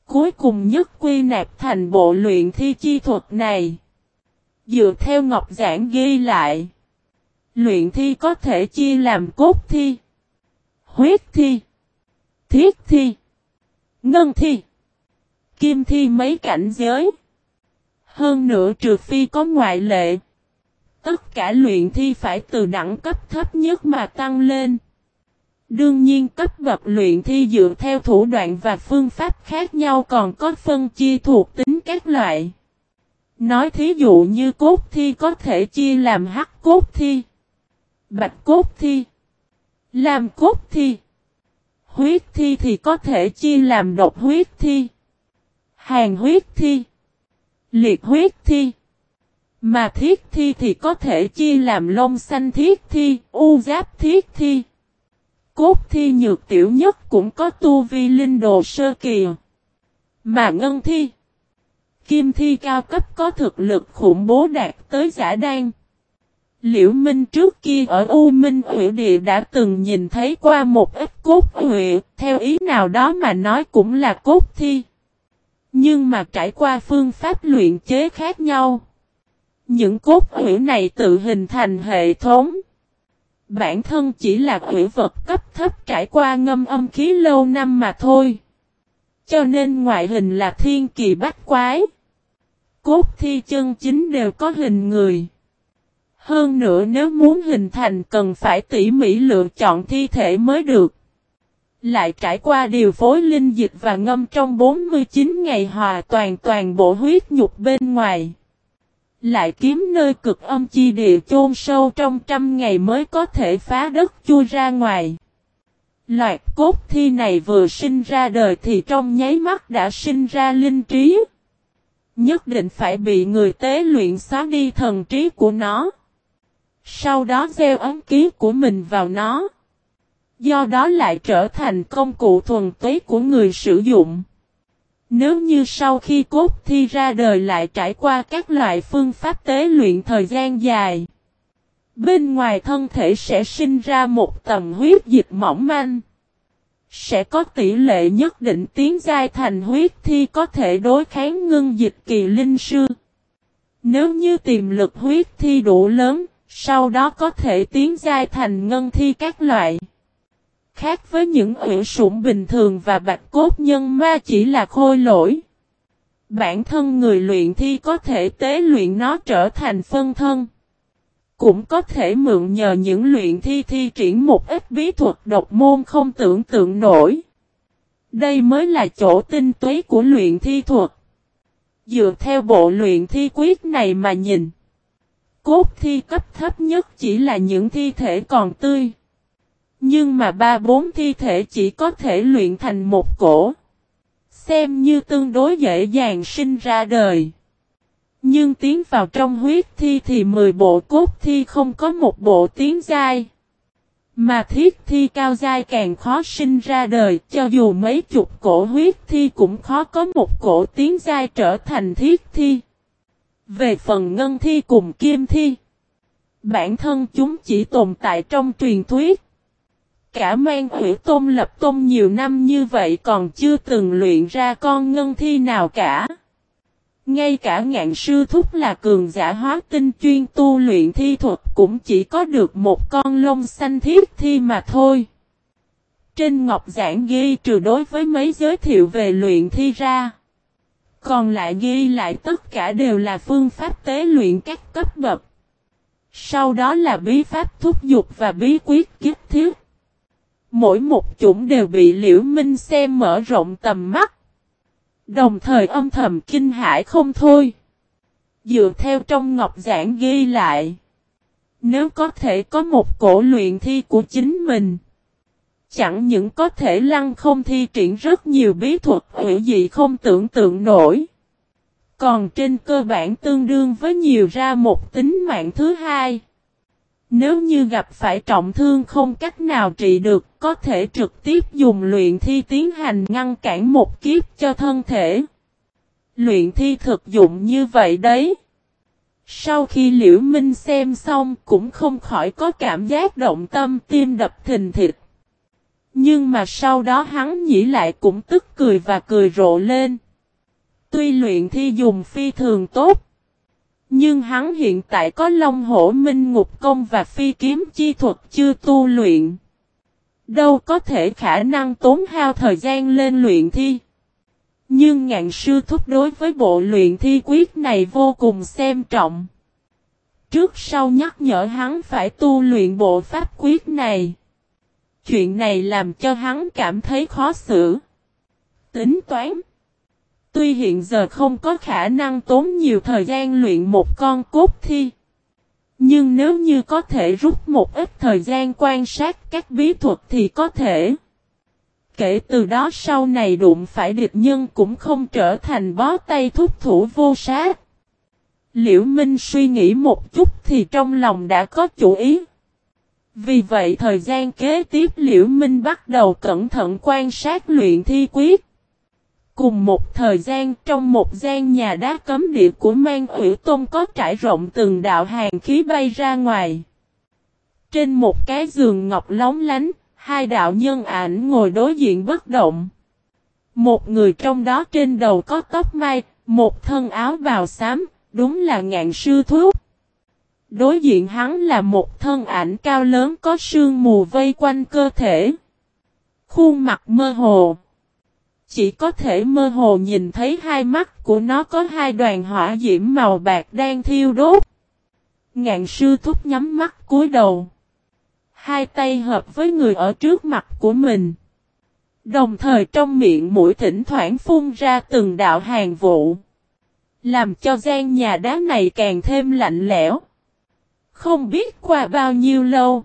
cuối cùng nhất quy nạp thành bộ luyện thi chi thuật này. Dựa theo ngọc giảng ghi lại, luyện thi có thể chia làm cốt thi, huyết thi, thiết thi, ngân thi, kim thi mấy cảnh giới. Hơn nữa trừ phi có ngoại lệ, tất cả luyện thi phải từ đẳng cấp thấp nhất mà tăng lên. Đương nhiên cấp bậc luyện thi dựa theo thủ đoạn và phương pháp khác nhau còn có phân chia thuộc tính các loại. Nói thí dụ như cốt thi có thể chia làm hắc cốt thi, bạch cốt thi, lam cốt thi. Huyết thi thì có thể chia làm độc huyết thi, hàn huyết thi, liệt huyết thi. Mà thiết thi thì có thể chia làm lông xanh thiết thi, u giáp thiết thi. Cốt thi nhược tiểu nhất cũng có tu vi linh đồ sơ kỳ. Mà ngân thi, kim thi cao cấp có thực lực khủng bố đạt tới giả đan. Liễu Minh trước kia ở U Minh Hủy Địa đã từng nhìn thấy qua một ít cốt hủy, theo ý nào đó mà nói cũng là cốt thi. Nhưng mà trải qua phương pháp luyện chế khác nhau, những cốt hủy này tự hình thành hệ thống. Bản thân chỉ là hủy vật cấp thấp trải qua ngâm âm khí lâu năm mà thôi. Cho nên ngoại hình là thiên kỳ bách quái. Cốt thi chân chính đều có hình người. Hơn nữa nếu muốn hình thành cần phải tỉ mỉ lựa chọn thi thể mới được. Lại trải qua điều phối linh dịch và ngâm trong 49 ngày hòa toàn bộ huyết nhục bên ngoài. Lại kiếm nơi cực âm chi địa chôn sâu trong 100 ngày mới có thể phá đất chui ra ngoài. Loạt cốt thi này vừa sinh ra đời thì trong nháy mắt đã sinh ra linh trí. Nhất định phải bị người tế luyện xóa đi thần trí của nó. Sau đó gieo ấn ký của mình vào nó. Do đó lại trở thành công cụ thuần túy của người sử dụng. Nếu như sau khi cốt thi ra đời lại trải qua các loại phương pháp tế luyện thời gian dài, bên ngoài thân thể sẽ sinh ra một tầng huyết dịch mỏng manh. Sẽ có tỷ lệ nhất định tiến giai thành huyết thi có thể đối kháng ngưng dịch kỳ linh sư. Nếu như tiềm lực huyết thi đủ lớn, sau đó có thể tiến giai thành ngân thi các loại. Khác với những uyển sủng bình thường và bạch cốt nhân ma chỉ là khôi lỗi. Bản thân người luyện thi có thể tế luyện nó trở thành phân thân. Cũng có thể mượn nhờ những luyện thi thi triển một ít bí thuật độc môn không tưởng tượng nổi. Đây mới là chỗ tinh túy của luyện thi thuật. Dựa theo bộ luyện thi quyết này mà nhìn, cốt thi cấp thấp nhất chỉ là những thi thể còn tươi. Nhưng mà 3-4 thi thể chỉ có thể luyện thành một cổ. Xem như tương đối dễ dàng sinh ra đời. Nhưng tiến vào trong huyết thi thì 10 bộ cốt thi không có một bộ tiến giai. Mà thiết thi cao giai càng khó sinh ra đời, cho dù mấy chục cổ huyết thi cũng khó có một cổ tiến giai trở thành thiết thi. Về phần ngân thi cùng kim thi, bản thân chúng chỉ tồn tại trong truyền thuyết. Cả Mang Hủy Tôn lập tôn nhiều năm như vậy còn chưa từng luyện ra con ngân thi nào cả. Ngay cả Ngạn Sư Thúc là cường giả hóa tinh chuyên tu luyện thi thuật cũng chỉ có được một con lông xanh thiết thi mà thôi. Trên ngọc giảng ghi trừ đối với mấy giới thiệu về luyện thi ra, còn lại ghi lại tất cả đều là phương pháp tế luyện các cấp bậc. Sau đó là bí pháp thúc dục và bí quyết kiếp thiết. Mỗi một chủng đều bị Liễu Minh xem mở rộng tầm mắt. Đồng thời âm thầm kinh hãi không thôi. Dựa theo trong ngọc giảng ghi lại, nếu có thể có một cổ luyện thi của chính mình, chẳng những có thể lăng không thi triển rất nhiều bí thuật hữu dị không tưởng tượng nổi, còn trên cơ bản tương đương với nhiều ra một tính mạng thứ hai. Nếu như gặp phải trọng thương không cách nào trị được, có thể trực tiếp dùng luyện thi tiến hành ngăn cản một kiếp cho thân thể. Luyện thi thực dụng như vậy đấy. Sau khi Liễu Minh xem xong cũng không khỏi có cảm giác động tâm tim đập thình thịch. Nhưng mà sau đó hắn nghĩ lại cũng tức cười và cười rộ lên. Tuy luyện thi dùng phi thường tốt, nhưng hắn hiện tại có Long Hổ Minh Ngục Công và phi kiếm chi thuật chưa tu luyện. Đâu có thể khả năng tốn hao thời gian lên luyện thi. Nhưng Ngạn sư thúc đối với bộ luyện thi quyết này vô cùng xem trọng. Trước sau nhắc nhở hắn phải tu luyện bộ pháp quyết này. Chuyện này làm cho hắn cảm thấy khó xử. Tính toán. Tuy hiện giờ không có khả năng tốn nhiều thời gian luyện một con cốt thi. Nhưng nếu như có thể rút một ít thời gian quan sát các bí thuật thì có thể. Kể từ đó sau này đụng phải địch nhân cũng không trở thành bó tay thúc thủ vô sát. Liễu Minh suy nghĩ một chút thì trong lòng đã có chủ ý. Vì vậy thời gian kế tiếp Liễu Minh bắt đầu cẩn thận quan sát luyện thi quyết. Cùng một thời gian trong một gian nhà đá cấm địa của Man Ủy Tôn có trải rộng từng đạo hàn khí bay ra ngoài. Trên một cái giường ngọc lóng lánh, hai đạo nhân ảnh ngồi đối diện bất động. Một người trong đó trên đầu có tóc mai, một thân áo bào xám, đúng là Ngạn sư thúc. Đối diện hắn là một thân ảnh cao lớn có sương mù vây quanh cơ thể. Khuôn mặt mơ hồ. Chỉ có thể mơ hồ nhìn thấy hai mắt của nó có hai đoàn hỏa diễm màu bạc đang thiêu đốt. Ngạn sư thúc nhắm mắt cúi đầu. Hai tay hợp với người ở trước mặt của mình. Đồng thời trong miệng mũi thỉnh thoảng phun ra từng đạo hàn vụ. Làm cho gian nhà đá này càng thêm lạnh lẽo. Không biết qua bao nhiêu lâu.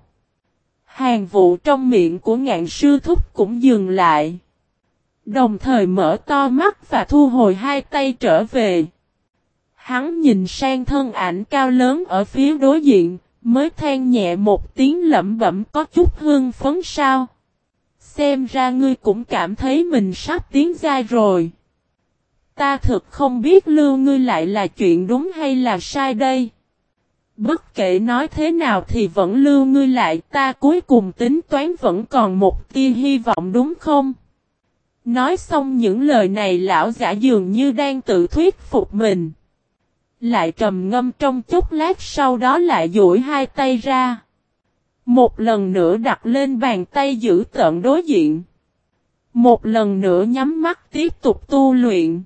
Hàn vụ trong miệng của Ngạn sư thúc cũng dừng lại. Đồng thời mở to mắt và thu hồi hai tay trở về. Hắn nhìn sang thân ảnh cao lớn ở phía đối diện, mới than nhẹ một tiếng lẩm bẩm có chút hưng phấn sao. Xem ra ngươi cũng cảm thấy mình sắp tiến giai rồi. Ta thực không biết lưu ngươi lại là chuyện đúng hay là sai đây. Bất kể nói thế nào thì vẫn lưu ngươi lại, ta cuối cùng tính toán vẫn còn một tia hy vọng đúng không? Nói xong những lời này lão giả dường như đang tự thuyết phục mình. Lại trầm ngâm trong chốc lát sau đó lại duỗi hai tay ra. Một lần nữa đặt lên bàn tay giữ tợn đối diện. Một lần nữa nhắm mắt tiếp tục tu luyện.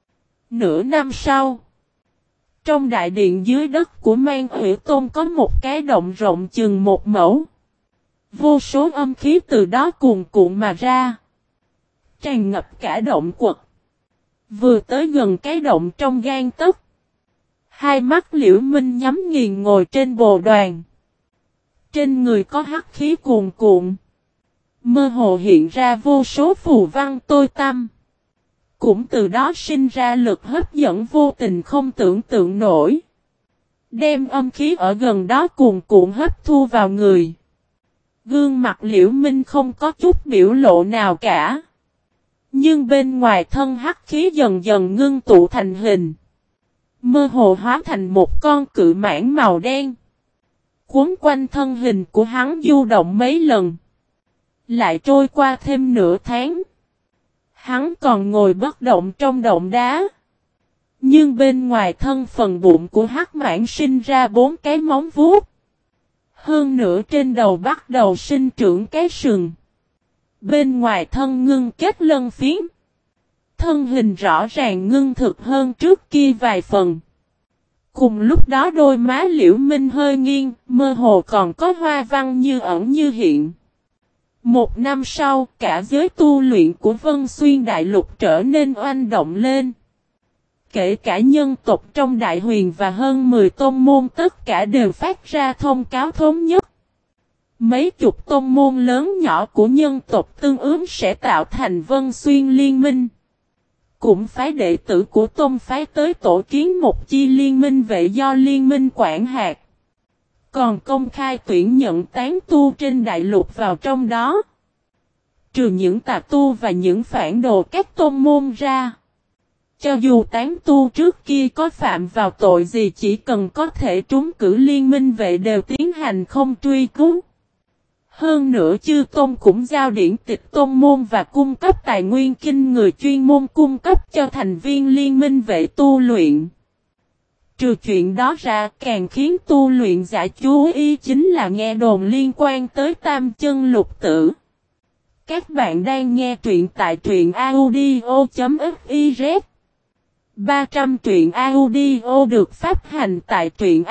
Nửa năm sau. Trong đại điện dưới đất của Man Ủy Tôn có một cái động rộng chừng một mẫu. Vô số âm khí từ đó cuồn cuộn mà ra. Tràn ngập cả động quật. Vừa tới gần cái động trong gan tấc. Hai mắt Liễu Minh nhắm nghiền ngồi trên bồ đoàn. Trên người có hắc khí cuồn cuộn. Mơ hồ hiện ra vô số phù văn tối tăm. Cũng từ đó sinh ra lực hấp dẫn vô tình không tưởng tượng nổi. Đem âm khí ở gần đó cuồn cuộn hấp thu vào người. Gương mặt Liễu Minh không có chút biểu lộ nào cả. Nhưng bên ngoài thân hắc khí dần dần ngưng tụ thành hình. Mơ hồ hóa thành một con cự mãng màu đen. Cuốn quanh thân hình của hắn du động mấy lần. Lại trôi qua thêm nửa tháng. Hắn còn ngồi bất động trong động đá. Nhưng bên ngoài thân phần bụng của hắc mãng sinh ra 4 cái móng vuốt. Hơn nữa trên đầu bắt đầu sinh trưởng cái sừng. Bên ngoài thân ngưng kết lân phiến. Thân hình rõ ràng ngưng thực hơn trước kia vài phần. Cùng lúc đó đôi má Liễu Minh hơi nghiêng, mơ hồ còn có hoa văn như ẩn như hiện. Một năm sau, cả giới tu luyện của Vân Xuyên Đại Lục trở nên oanh động lên. Kể cả nhân tộc trong Đại Huyền và hơn 10 tôn môn tất cả đều phát ra thông cáo thống nhất. Mấy chục tôn môn lớn nhỏ của nhân tộc tương ứng sẽ tạo thành Vân Xuyên Liên Minh. Cũng phái đệ tử của tôn phái tới tổ kiến một chi liên minh vệ do liên minh quản hạt. Còn công khai tuyển nhận tán tu trên đại lục vào trong đó. Trừ những tà tu và những phản đồ các tôn môn ra. Cho dù tán tu trước kia có phạm vào tội gì chỉ cần có thể trúng cử liên minh vệ đều tiến hành không truy cứu. Hơn nữa chư tôn cũng giao điển tịch tôn môn và cung cấp tài nguyên kinh người chuyên môn cung cấp cho thành viên liên minh vệ tu luyện. Trừ chuyện đó ra, càng khiến tu luyện giả chú ý chính là nghe đồn liên quan tới tam chân lục tử. Các bạn đang nghe truyện tại truyện audio.fiz 300 truyện audio được phát hành tại truyện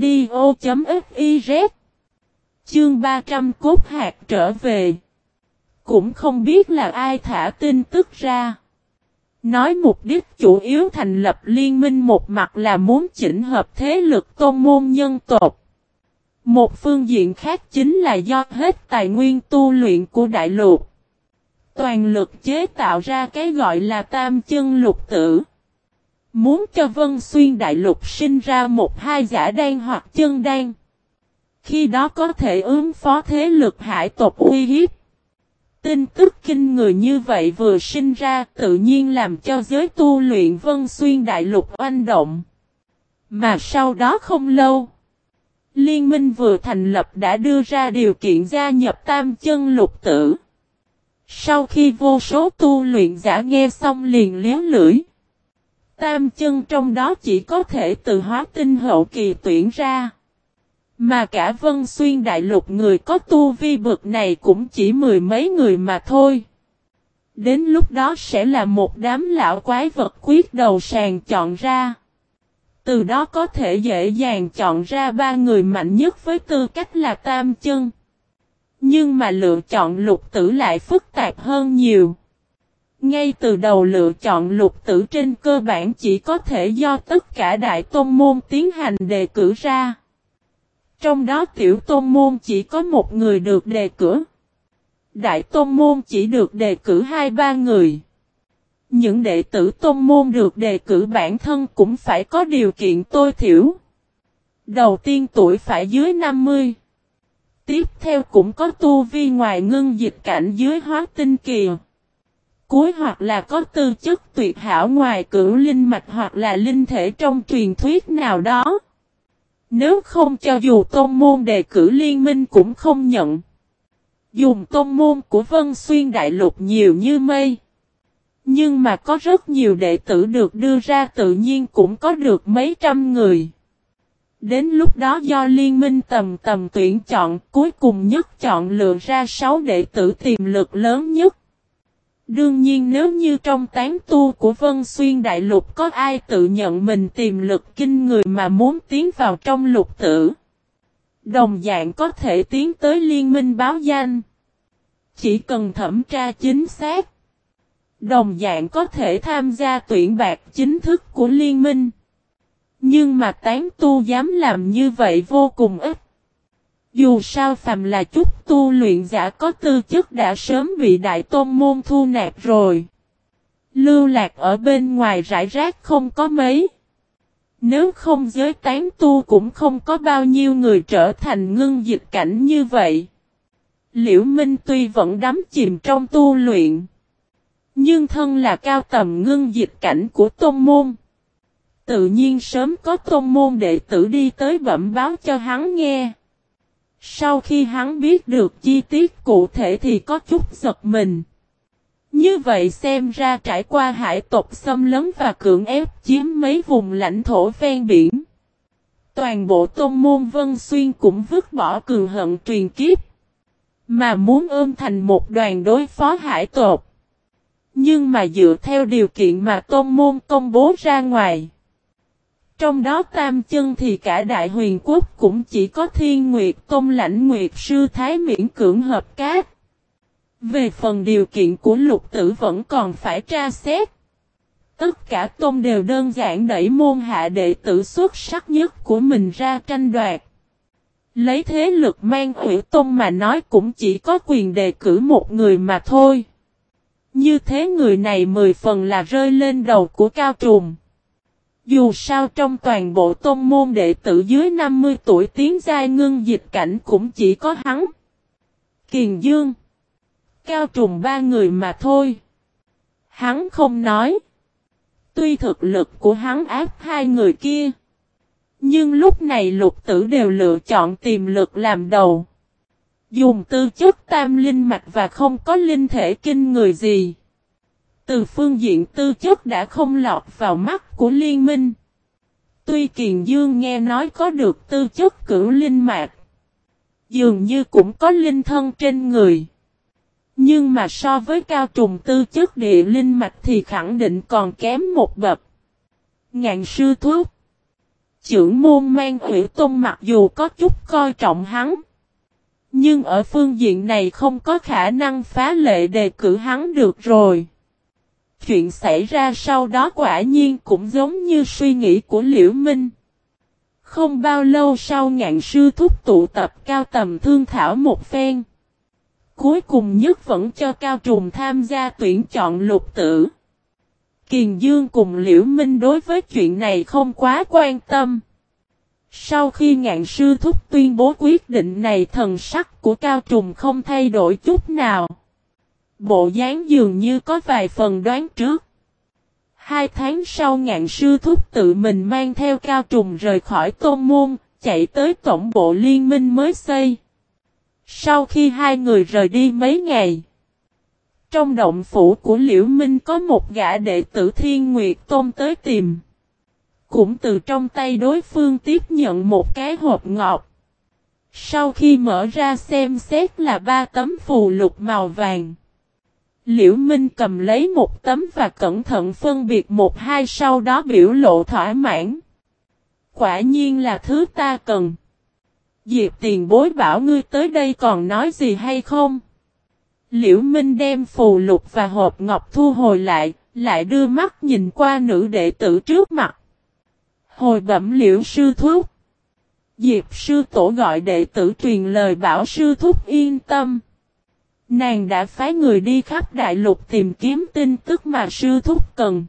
audio.fiz. Chương 300 cốt hạt trở về. Cũng không biết là ai thả tin tức ra. Nói mục đích chủ yếu thành lập liên minh một mặt là muốn chỉnh hợp thế lực tôn môn nhân tộc. Một phương diện khác chính là do hết tài nguyên tu luyện của đại lục. Toàn lực chế tạo ra cái gọi là tam chân lục tử. Muốn cho Vân Xuyên đại lục sinh ra một hai giả đan hoặc chân đan. Khi đó có thể ứng phó thế lực hải tộc uy hiếp. Tin tức kinh người như vậy vừa sinh ra tự nhiên làm cho giới tu luyện Vân Xuyên đại lục oanh động. Mà sau đó không lâu, liên minh vừa thành lập đã đưa ra điều kiện gia nhập tam chân lục tử. Sau khi vô số tu luyện giả nghe xong liền liếu lưỡi. Tam chân trong đó chỉ có thể từ hóa tinh hậu kỳ tuyển ra. Mà cả Vân Xuyên đại lục người có tu vi bực này cũng chỉ mười mấy người mà thôi. Đến lúc đó sẽ là một đám lão quái vật quyết đầu sàn chọn ra. Từ đó có thể dễ dàng chọn ra ba người mạnh nhất với tư cách là tam chân. Nhưng mà lựa chọn lục tử lại phức tạp hơn nhiều. Ngay từ đầu lựa chọn lục tử trên cơ bản chỉ có thể do tất cả đại tôn môn tiến hành đề cử ra. Trong đó tiểu tôn môn chỉ có một người được đề cử. Đại tôn môn chỉ được đề cử 2-3 người. Những đệ tử tôn môn được đề cử bản thân cũng phải có điều kiện tối thiểu. Đầu tiên tuổi phải dưới 50. Tiếp theo cũng có tu vi ngoài ngưng dịch cảnh dưới hóa tinh kỳ. Cuối hoặc là có tư chất tuyệt hảo ngoài cửu linh mạch hoặc là linh thể trong truyền thuyết nào đó. Nếu không cho dù tôn môn đề cử liên minh cũng không nhận. Dùng tôn môn của Vân Xuyên đại lục nhiều như mây. Nhưng mà có rất nhiều đệ tử được đưa ra tự nhiên cũng có được mấy trăm người. Đến lúc đó do liên minh tầm tuyển chọn cuối cùng nhất chọn lựa ra 6 đệ tử tiềm lực lớn nhất. Đương nhiên nếu như trong tán tu của Vân Xuyên đại lục có ai tự nhận mình tiềm lực kinh người mà muốn tiến vào trong lục tử. Đồng dạng có thể tiến tới liên minh báo danh. Chỉ cần thẩm tra chính xác. Đồng dạng có thể tham gia tuyển bạt chính thức của liên minh. Nhưng mà tán tu dám làm như vậy vô cùng ít. Dù sao phàm là chút tu luyện giả có tư chất đã sớm bị đại tôn môn thu nạp rồi. Lưu lạc ở bên ngoài rải rác không có mấy. Nếu không giới tán tu cũng không có bao nhiêu người trở thành ngưng dịch cảnh như vậy. Liễu Minh tuy vẫn đắm chìm trong tu luyện. Nhưng thân là cao tầm ngưng dịch cảnh của tôn môn. Tự nhiên sớm có tôn môn đệ tử đi tới bẩm báo cho hắn nghe. Sau khi hắn biết được chi tiết cụ thể thì có chút giật mình. Như vậy xem ra trải qua hải tộc xâm lấn và cưỡng ép chiếm mấy vùng lãnh thổ ven biển. Toàn bộ tôn môn Vân Xuyên cũng vứt bỏ cường hận truyền kiếp. Mà muốn ôm thành một đoàn đối phó hải tộc. Nhưng mà dựa theo điều kiện mà tôn môn công bố ra ngoài. Trong đó tam chân thì cả đại huyền quốc cũng chỉ có Thiên Nguyệt Tôn lãnh Nguyệt sư Thái miễn cưỡng hợp cát. Về phần điều kiện của lục tử vẫn còn phải tra xét. Tất cả tôn đều đơn giản đẩy môn hạ đệ tử xuất sắc nhất của mình ra tranh đoạt. Lấy thế lực mang ủy tôn mà nói cũng chỉ có quyền đề cử một người mà thôi. Như thế người này 10 phần là rơi lên đầu của Cao Trùng. Dù sao trong toàn bộ tôn môn đệ tử dưới 50 tuổi tiến giai ngưng dịch cảnh cũng chỉ có hắn. Kiền Dương. Cao Trùng 3 người mà thôi. Hắn không nói. Tuy thực lực của hắn áp 2 người kia. Nhưng lúc này lục tử đều lựa chọn tiềm lực làm đầu. Dùng tư chất tam linh mạch và không có linh thể kinh người gì. Từ phương diện tư chất đã không lọt vào mắt của liên minh. Tuy Kiền Dương nghe nói có được tư chất cửu linh mạch, dường như cũng có linh thân trên người. Nhưng mà so với Cao Trùng tư chất địa linh mạch thì khẳng định còn kém một bậc. Ngạn sư thúc. Chưởng môn Mang Hủy Tôn mặc dù có chút coi trọng hắn, nhưng ở phương diện này không có khả năng phá lệ đề cử hắn được rồi. Chuyện xảy ra sau đó quả nhiên cũng giống như suy nghĩ của Liễu Minh. Không bao lâu sau Ngạn sư thúc tụ tập cao tầm thương thảo một phen. Cuối cùng nhất vẫn cho Cao Trùng tham gia tuyển chọn lục tử. Kiền Dương cùng Liễu Minh đối với chuyện này không quá quan tâm. Sau khi Ngạn sư thúc tuyên bố quyết định này, thần sắc của Cao Trùng không thay đổi chút nào. Bộ dáng dường như có vài phần đoán trước. 2 tháng sau Ngạn sư thúc tự mình mang theo Cao Trùng rời khỏi Tôn môn, chạy tới tổng bộ liên minh mới xây. Sau khi hai người rời đi mấy ngày, trong động phủ của Liễu Minh có một gã đệ tử Thiên Nguyệt Tôn tới tìm. Cũng từ trong tay đối phương tiếp nhận một cái hộp ngọc. Sau khi mở ra xem xét là 3 tấm phù lục màu vàng. Liễu Minh cầm lấy một tấm và cẩn thận phân biệt một hai, sau đó biểu lộ thỏa mãn. Quả nhiên là thứ ta cần. Diệp tiền bối bảo ngươi tới đây còn nói gì hay không? Liễu Minh đem phù lục và hộp ngọc thu hồi lại đưa mắt nhìn qua nữ đệ tử trước mặt. Hồi bẩm Liễu sư thúc. Diệp sư tổ gọi đệ tử truyền lời bảo sư thúc yên tâm. Nàng đã phái người đi khắp đại lục tìm kiếm tin tức mà sư thúc cần.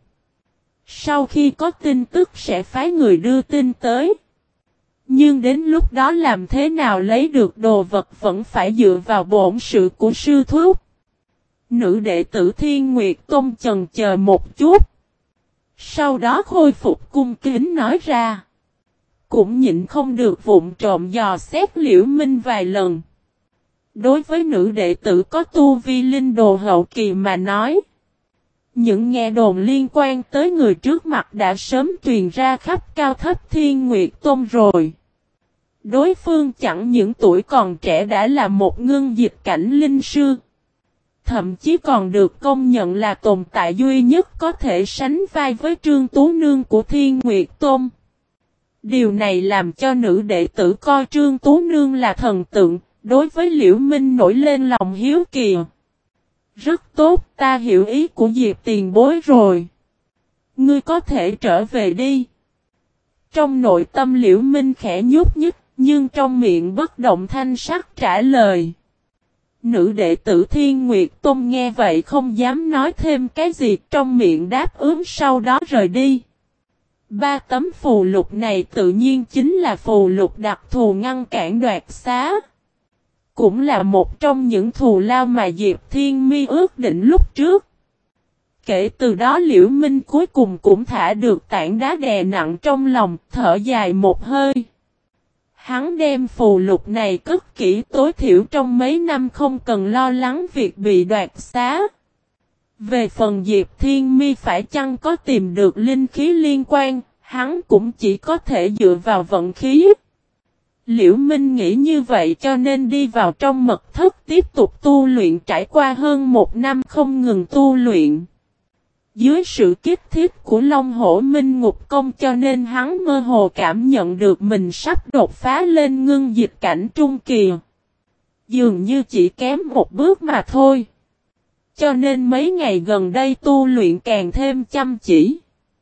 Sau khi có tin tức sẽ phái người đưa tin tới. Nhưng đến lúc đó làm thế nào lấy được đồ vật vẫn phải dựa vào bổn sự của sư thúc. Nữ đệ tử Thiên Nguyệt Tôn chần chờ một chút. Sau đó khôi phục cung kính nói ra. Cũng nhịn không được vụng trộm dò xét Liễu Minh vài lần. Đối với nữ đệ tử có tu vi linh đồ hậu kỳ mà nói, những nghe đồn liên quan tới người trước mặt đã sớm truyền ra khắp cao thấp Thiên Nguyệt Tôn rồi. Đối phương chẳng những tuổi còn trẻ đã là một ngưng dịch cảnh linh sư. Thậm chí còn được công nhận là tồn tại duy nhất có thể sánh vai với Trương Tú Nương của Thiên Nguyệt Tôn. Điều này làm cho nữ đệ tử coi Trương Tú Nương là thần tượng, đối với Liễu Minh nổi lên lòng hiếu kỳ. Rất tốt, ta hiểu ý của Diệp tiền bối rồi. Ngươi có thể trở về đi. Trong nội tâm Liễu Minh khẽ nhúc nhích, nhưng trong miệng bất động thanh sắc trả lời. Nữ đệ tử Thiên Nguyệt Tôn nghe vậy không dám nói thêm cái gì, trong miệng đáp ứng sau đó rời đi. 3 tấm phù lục này tự nhiên chính là phù lục đặc thù ngăn cản đoạt xá. Cũng là một trong những thù lao mà Diệp Thiên Mi ước định lúc trước. Kể từ đó Liễu Minh cuối cùng cũng thả được tảng đá đè nặng trong lòng, thở dài một hơi. Hắn đem phù lục này cất kỹ, tối thiểu trong mấy năm không cần lo lắng việc bị đoạt xá. Về phần Diệp Thiên Mi phải chăng có tìm được linh khí liên quan, hắn cũng chỉ có thể dựa vào vận khí. Liễu Minh nghĩ như vậy cho nên đi vào trong mật thất tiếp tục tu luyện, trải qua hơn 1 năm không ngừng tu luyện. Dưới sự kích thích của Long Hổ Minh Ngục Công cho nên hắn mơ hồ cảm nhận được mình sắp đột phá lên ngưng dịch cảnh trung kỳ. Dường như chỉ kém một bước mà thôi. Cho nên mấy ngày gần đây tu luyện càng thêm chăm chỉ.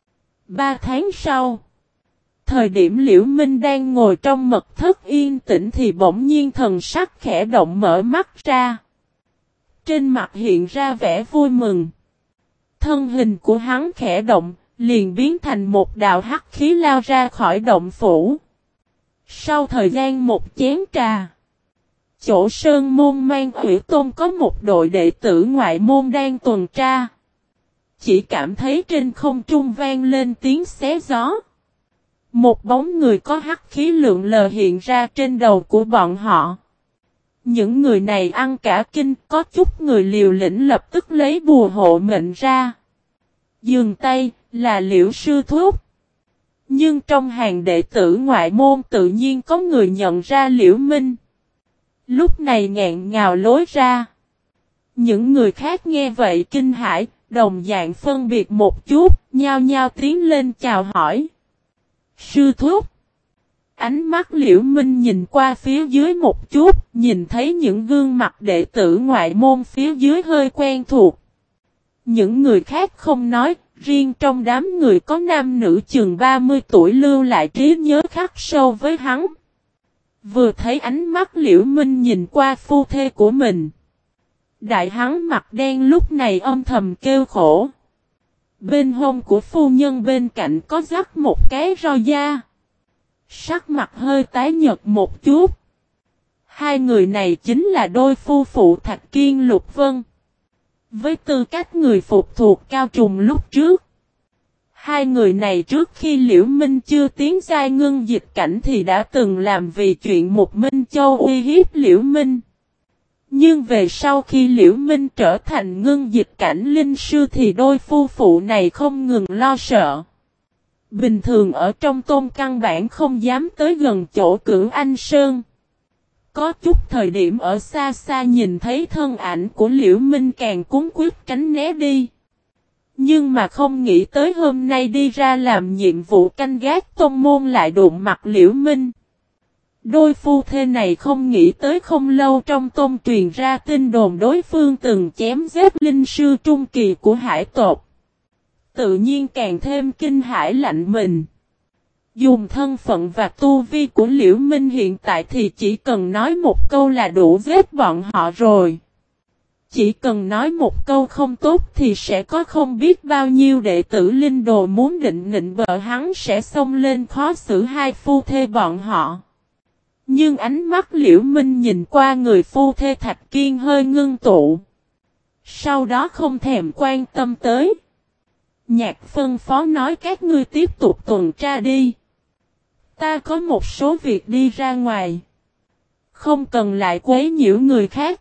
3 tháng sau, thời điểm Liễu Minh đang ngồi trong mật thất yên tĩnh thì bỗng nhiên thần sắc khẽ động, mở mắt ra. Trên mặt hiện ra vẻ vui mừng. Thân hình của hắn khẽ động, liền biến thành một đạo hắc khí lao ra khỏi động phủ. Sau thời gian một chén trà, chỗ Sơn Môn Mang Hủy Tôn có một đội đệ tử ngoại môn đang tuần tra. Chỉ cảm thấy trên không trung vang lên tiếng xé gió. Một bóng người có hắc khí lượn lờ hiện ra trên đầu của bọn họ. Những người này ăn cả kinh, có chút người liều lĩnh lập tức lấy bùa hộ mệnh ra. Dừng tay, là Liễu sư thúc. Nhưng trong hàng đệ tử ngoại môn tự nhiên có người nhận ra Liễu Minh. Lúc này ngẹn ngào lối ra. Những người khác nghe vậy kinh hãi, đồng dạng phân biệt một chút, nhao nhao tiến lên chào hỏi. Sư thúc. Ánh mắt Liễu Minh nhìn qua phía dưới một chút, nhìn thấy những gương mặt đệ tử ngoại môn phía dưới hơi quen thuộc. Những người khác không nói, riêng trong đám người có nam nữ chừng 30 tuổi lưu lại trí nhớ khắc sâu với hắn. Vừa thấy ánh mắt Liễu Minh nhìn qua phu thê của mình. Đại hắn mặt đen lúc này âm thầm kêu khổ. Bên hông của phu nhân bên cạnh có rắc một cái roi da. Sắc mặt hơi tái nhợt một chút. Hai người này chính là đôi phu phụ Thạch Kiên Lục Vân. Với tư cách người phục thuộc Cao Trùng lúc trước. Hai người này trước khi Liễu Minh chưa tiến giai ngưng dịch cảnh thì đã từng làm vì chuyện một Minh Châu uy hiếp Liễu Minh. Nhưng về sau khi Liễu Minh trở thành ngưng dịch cảnh linh sư thì đôi phu phụ này không ngừng lo sợ. Bình thường ở trong tôn căn bản không dám tới gần chỗ Cửu Anh Sơn. Có chút thời điểm ở xa xa nhìn thấy thân ảnh của Liễu Minh càng cuống quyết tránh né đi. Nhưng mà không nghĩ tới hôm nay đi ra làm nhiệm vụ canh gác tôn môn lại đụng mặt Liễu Minh. Đôi phu thê này không nghĩ tới không lâu trong tôn truyền ra tin đồn đối phương từng chém giết linh sư trung kỳ của hải tộc. Tự nhiên càng thêm kinh hãi lạnh mình. Dùng thân phận và tu vi của Liễu Minh hiện tại thì chỉ cần nói một câu là đủ giết bọn họ rồi. Chỉ cần nói một câu không tốt thì sẽ có không biết bao nhiêu đệ tử linh đồ muốn định nịnh bợ hắn sẽ xông lên khó xử hai phu thê bọn họ. Nhưng ánh mắt Liễu Minh nhìn qua người phu thê Thạch Kiên hơi ngưng tụ. Sau đó không thèm quan tâm tới. Nhạc phân phó nói các ngươi tiếp tục tuần tra đi. Ta có một số việc đi ra ngoài. Không cần lại quấy nhiễu người khác.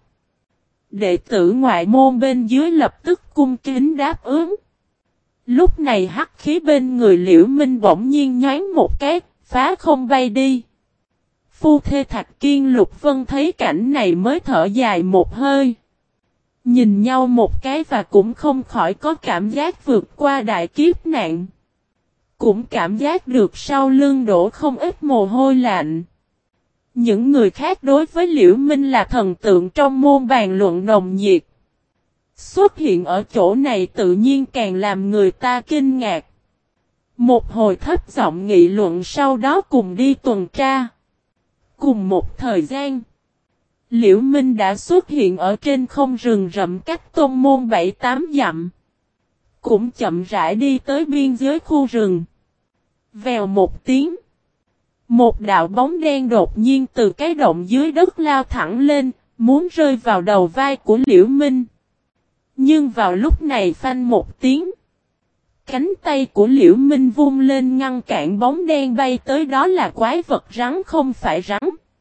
Đệ tử ngoại môn bên dưới lập tức cung kính đáp ứng. Lúc này hắc khí bên người Liễu Minh bỗng nhiên nhoáng một cái, phá không bay đi. Phu thê Thạch Kiên Lục Vân thấy cảnh này mới thở dài một hơi. Nhìn nhau một cái và cũng không khỏi có cảm giác vượt qua đại kiếp nạn. Cũng cảm giác được sau lưng đổ không ít mồ hôi lạnh. Những người khác đối với Liễu Minh là thần tượng trong môn bàn luận nồng nhiệt. Xuất hiện ở chỗ này tự nhiên càng làm người ta kinh ngạc. Một hồi thấp giọng nghị luận sau đó cùng đi tuần tra. Cùng một thời gian, Liễu Minh đã xuất hiện ở trên không rừng rậm cách tôn môn 7-8 dặm. Cũng chậm rãi đi tới biên giới khu rừng. Vèo một tiếng. Một đạo bóng đen đột nhiên từ cái động dưới đất lao thẳng lên, muốn rơi vào đầu vai của Liễu Minh. Nhưng vào lúc này phanh một tiếng. Cánh tay của Liễu Minh vung lên ngăn cản bóng đen bay tới, đó là quái vật rắn không phải rắn.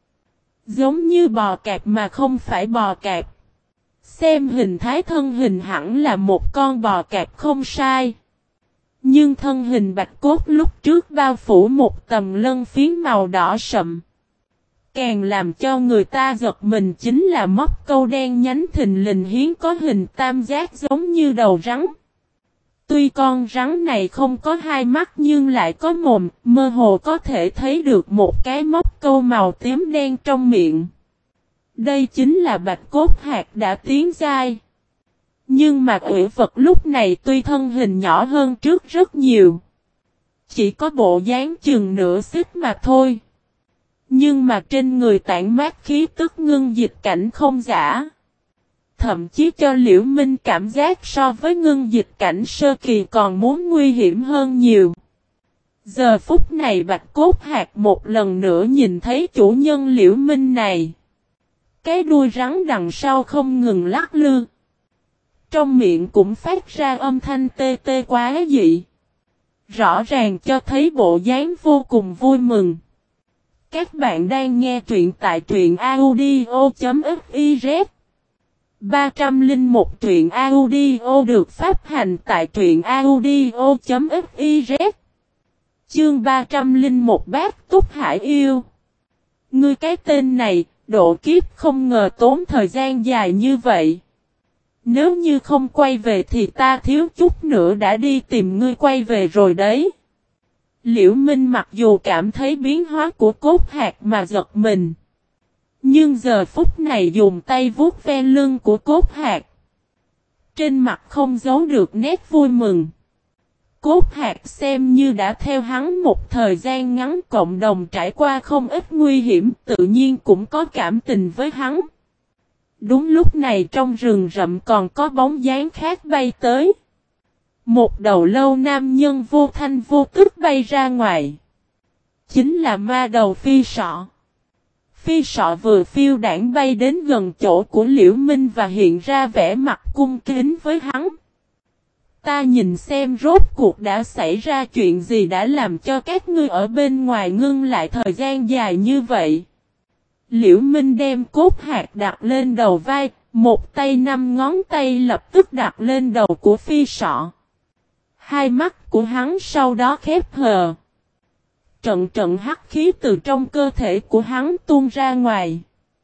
Giống như bò cạp mà không phải bò cạp. Xem hình thái thân hình hẳn là một con bò cạp không sai. Nhưng thân hình bạch cốt lúc trước bao phủ một tầng lân phiến màu đỏ sậm. Càng làm cho người ta giật mình chính là móc câu đen nhánh thình lình hiến có hình tam giác giống như đầu rắn. Tuy con rắn này không có hai mắt nhưng lại có mồm, mơ hồ có thể thấy được một cái móc câu màu tím đen trong miệng. Đây chính là bạch cốt hạt đã tiến giai. Nhưng mà quỷ vật lúc này tuy thân hình nhỏ hơn trước rất nhiều. Chỉ có bộ dáng chừng nửa xích mà thôi. Nhưng mà trên người tản mát khí tức ngưng dịch cảnh không giả. Thậm chí cho Liễu Minh cảm giác so với ngưng dịch cảnh sơ kỳ còn muốn nguy hiểm hơn nhiều. Giờ phút này bạch cốt hạt một lần nữa nhìn thấy chủ nhân Liễu Minh này. Cái đuôi rắn đằng sau không ngừng lắc lư. Trong miệng cũng phát ra âm thanh tê tê quá dị. Rõ ràng cho thấy bộ dáng vô cùng vui mừng. Các bạn đang nghe truyện tại truyện audio.fiz 301 truyện audio được phát hành tại truyện audio.fiz Chương 301 Bác Túc Hải Yêu. Ngươi cái tên này, độ kiếp không ngờ tốn thời gian dài như vậy. Nếu như không quay về thì ta thiếu chút nữa đã đi tìm ngươi quay về rồi đấy. Liễu Minh mặc dù cảm thấy biến hóa của cốt hạt mà giật mình. Nhưng giờ phút này dùng tay vuốt ve lưng của cốt hạt. Trên mặt không giấu được nét vui mừng. Cốt hạt xem như đã theo hắn một thời gian ngắn, cộng đồng trải qua không ít nguy hiểm, tự nhiên cũng có cảm tình với hắn. Đúng lúc này trong rừng rậm còn có bóng dáng khác bay tới. Một đầu lâu nam nhân vô thanh vô tức bay ra ngoài. Chính là ma đầu Phi Sọ. Phi Sọ vừa phiêu đãng bay đến gần chỗ của Liễu Minh và hiện ra vẻ mặt cung kính với hắn. Ta nhìn xem rốt cuộc đã xảy ra chuyện gì đã làm cho các ngươi ở bên ngoài ngưng lại thời gian dài như vậy. Liễu Minh đem cốt hạt đặt lên đầu vai, một tay 5 ngón tay lập tức đặt lên đầu của Phi Sọ. Hai mắt của hắn sau đó khép hờ. Trận trận hắc khí từ trong cơ thể của hắn tuôn ra ngoài.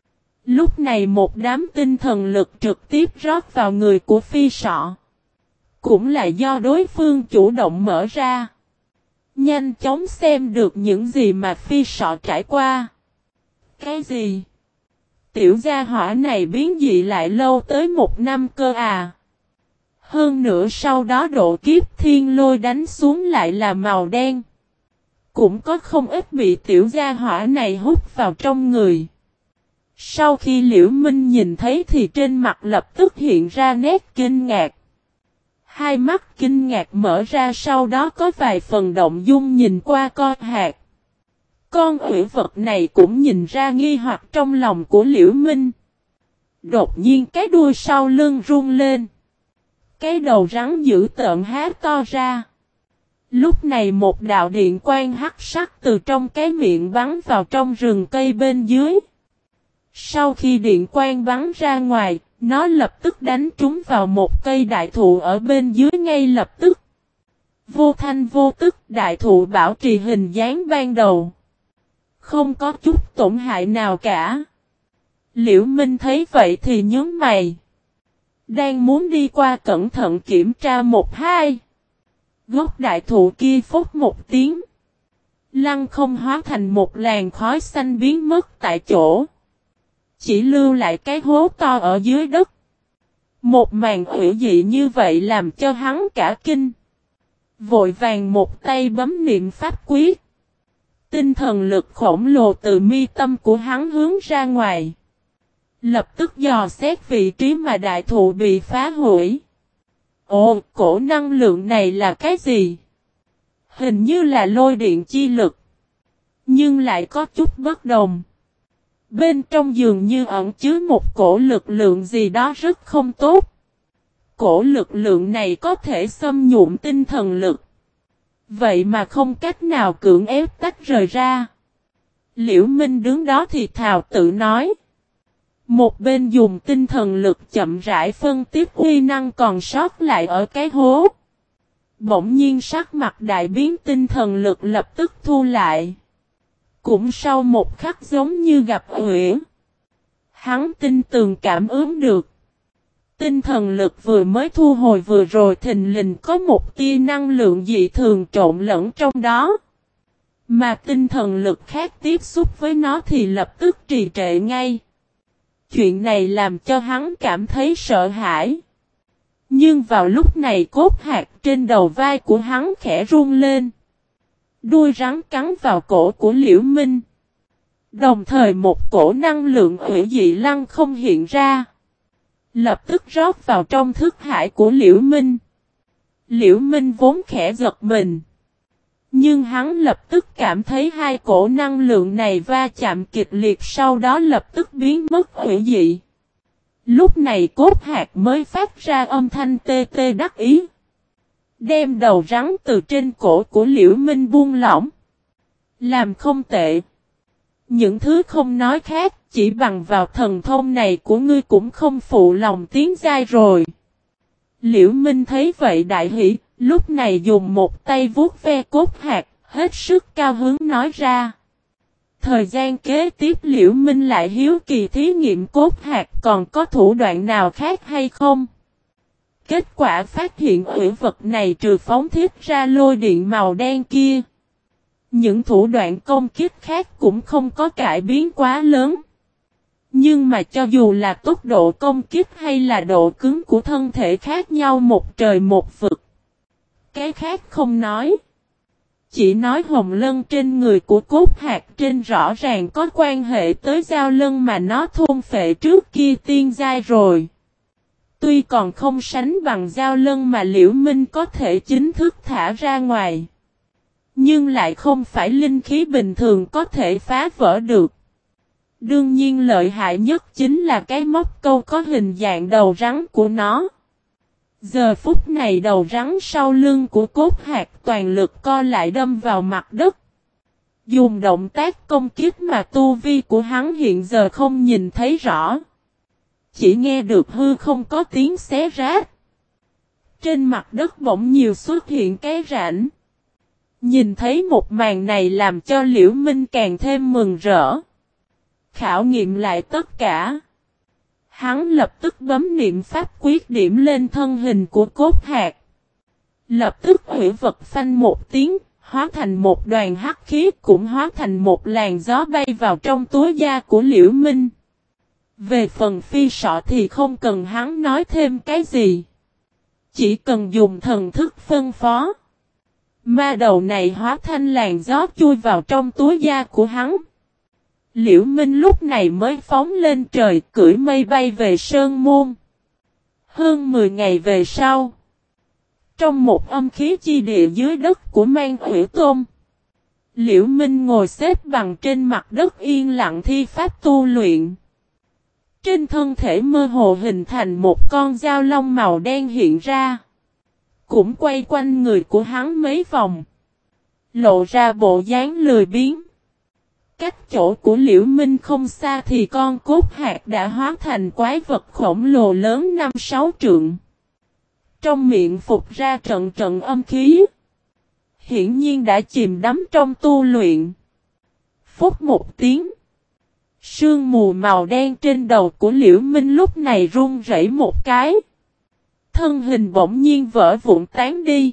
Lúc này một đám tinh thần lực trực tiếp rót vào người của Phi Sọ. Cũng là do đối phương chủ động mở ra. Nhanh chóng xem được những gì mà Phi Sọ trải qua. Cái gì? Tiểu gia hỏa này biến dị lại lâu tới 1 năm cơ à? Hơn nữa sau đó độ kiếp thiên lôi đánh xuống lại là màu đen. Cũng có không ít bị tiểu gia hỏa này hút vào trong người. Sau khi Liễu Minh nhìn thấy thì trên mặt lập tức hiện ra nét kinh ngạc. Hai mắt kinh ngạc mở ra, sau đó có vài phần động dung nhìn qua con hạt. Con ủy vật này cũng nhìn ra nghi hoặc trong lòng của Liễu Minh. Đột nhiên cái đuôi sau lưng rung lên. Cái đầu rắn dữ tợn há to ra. Lúc này một đạo điện quang hắc sắc từ trong cái miệng bắn vào trong rừng cây bên dưới. Sau khi điện quang bắn ra ngoài, nó lập tức đánh trúng vào một cây đại thụ ở bên dưới ngay lập tức. Vô thanh vô tức, đại thụ bảo trì hình dáng ban đầu. Không có chút tổn hại nào cả. Liễu Minh thấy vậy thì nhướng mày. Đang muốn đi qua cẩn thận kiểm tra một hai. Gốc đại thụ kia phốt một tiếng. Lăng không hóa thành một làn khói xanh biến mất tại chỗ. Chỉ lưu lại cái hố to ở dưới đất. Một màn hủy dị như vậy làm cho hắn cả kinh. Vội vàng một tay bấm niệm pháp quyết. Tinh thần lực khổng lồ từ mi tâm của hắn hướng ra ngoài. Lập tức dò xét vị trí mà đại thụ bị phá hủy. Ồ, cổ năng lượng này là cái gì? Hình như là lôi điện chi lực. Nhưng lại có chút bất đồng. Bên trong dường như ẩn chứa một cổ lực lượng gì đó rất không tốt. Cổ lực lượng này có thể xâm nhuộm tinh thần lực. Vậy mà không cách nào cưỡng ép tách rời ra. Liễu Minh đứng đó thì thào tự nói. Một bên dùng tinh thần lực chậm rãi phân tích uy năng còn sót lại ở cái hố. Bỗng nhiên sắc mặt đại biến, tinh thần lực lập tức thu lại. Cũng sau một khắc giống như gặp uyển. Hắn tin tường cảm ứng được. Tinh thần lực vừa mới thu hồi vừa rồi thình lình có một tia năng lượng dị thường trộn lẫn trong đó. Mà tinh thần lực khác tiếp xúc với nó thì lập tức trì trệ ngay. Chuyện này làm cho hắn cảm thấy sợ hãi. Nhưng vào lúc này cốt hạt trên đầu vai của hắn khẽ run lên. Đuôi rắn cắn vào cổ của Liễu Minh. Đồng thời một cổ năng lượng hủy dị lăng không hiện ra. Lập tức rót vào trong thức hải của Liễu Minh. Liễu Minh vốn khẽ giật mình. Nhưng hắn lập tức cảm thấy hai cổ năng lượng này va chạm kịch liệt, sau đó lập tức biến mất hủy dị. Lúc này cốt hạt mới phát ra âm thanh tê tê đắc ý. Đem đầu rắn từ trên cổ của Liễu Minh buông lỏng. Làm không tệ. Những thứ không nói khác, chỉ bằng vào thần thông này của ngươi cũng không phụ lòng tiến giai rồi. Liễu Minh thấy vậy đại hỉ, lúc này dùng một tay vuốt ve cốt hạt, hết sức cao hứng nói ra. Thời gian kế tiếp Liễu Minh lại hiếu kỳ thí nghiệm cốt hạt còn có thủ đoạn nào khác hay không. Kết quả phát hiện hủy vật này trừ phóng thiết ra lôi điện màu đen kia. Những thủ đoạn công kích khác cũng không có cải biến quá lớn. Nhưng mà cho dù là tốc độ công kích hay là độ cứng của thân thể khác nhau một trời một vực. Cái khác không nói. Chỉ nói hồng lân trên người của cốt hạt trên rõ ràng có quan hệ tới giao lân mà nó thôn phệ trước kia tiên giai rồi. Tuy còn không sánh bằng giao lân mà Liễu Minh có thể chính thức thả ra ngoài. Nhưng lại không phải linh khí bình thường có thể phá vỡ được. Đương nhiên lợi hại nhất chính là cái móc câu có hình dạng đầu rắn của nó. Giờ phút này đầu rắn sau lưng của cốt hạt toàn lực co lại đâm vào mặt đất. Dùng động tác công kích mà tu vi của hắn hiện giờ không nhìn thấy rõ. Chỉ nghe được hư không có tiếng xé rách. Trên mặt đất bỗng nhiều xuất hiện cái rãnh. Nhìn thấy một màn này làm cho Liễu Minh càng thêm mừng rỡ. Khảo nghiệm lại tất cả. Hắn lập tức bấm niệm pháp quyết điểm lên thân hình của cốt hạt. Lập tức hủy vật phanh một tiếng, hóa thành một đoàn hắc khí cũng hóa thành một làn gió bay vào trong túi da của Liễu Minh. Về phần phi sọ thì không cần hắn nói thêm cái gì. Chỉ cần dùng thần thức phân phó. Ma đầu này hóa thành làn gió chui vào trong túi da của hắn. Liễu Minh lúc này mới phóng lên trời cưỡi mây bay về Sơn Môn. Hơn 10 ngày về sau. Trong một âm khí chi địa dưới đất của Man Hủy Tôn. Liễu Minh ngồi xếp bằng trên mặt đất yên lặng thi pháp tu luyện. Trên thân thể mơ hồ hình thành một con dao long màu đen hiện ra. Cũng quay quanh người của hắn mấy vòng. Lộ ra bộ dáng lười biếng. Cách chỗ của Liễu Minh không xa thì con cốt hạt đã hóa thành quái vật khổng lồ lớn 5-6 trượng. Trong miệng phục ra trận trận âm khí. Hiển nhiên đã chìm đắm trong tu luyện. Phút một tiếng. Sương mù màu đen trên đầu của Liễu Minh lúc này run rẩy một cái. Thân hình bỗng nhiên vỡ vụn tán đi.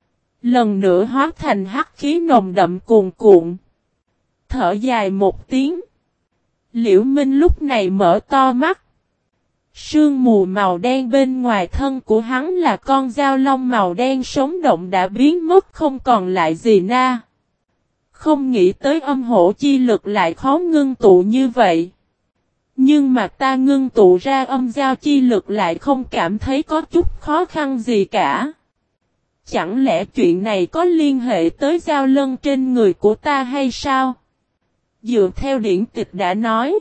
Lần nữa hóa thành hắc khí nồng đậm cuồn cuộn. Thở dài một tiếng. Liễu Minh lúc này mở to mắt. Sương mù màu đen bên ngoài thân của hắn là con dao long màu đen sống động đã biến mất không còn lại gì na. Không nghĩ tới âm hổ chi lực lại khó ngưng tụ như vậy. Nhưng mà ta ngưng tụ ra âm giao chi lực lại không cảm thấy có chút khó khăn gì cả. Chẳng lẽ chuyện này có liên hệ tới giao lân trên người của ta hay sao? Dựa theo điển tịch đã nói.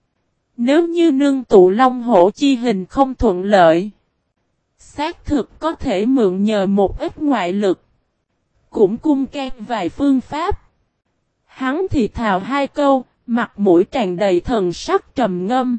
Nếu như nương tụ long hổ chi hình không thuận lợi. Xác thực có thể mượn nhờ một ít ngoại lực. Cũng cung can vài phương pháp. Hắn thì thào hai câu, mặt mũi tràn đầy thần sắc trầm ngâm.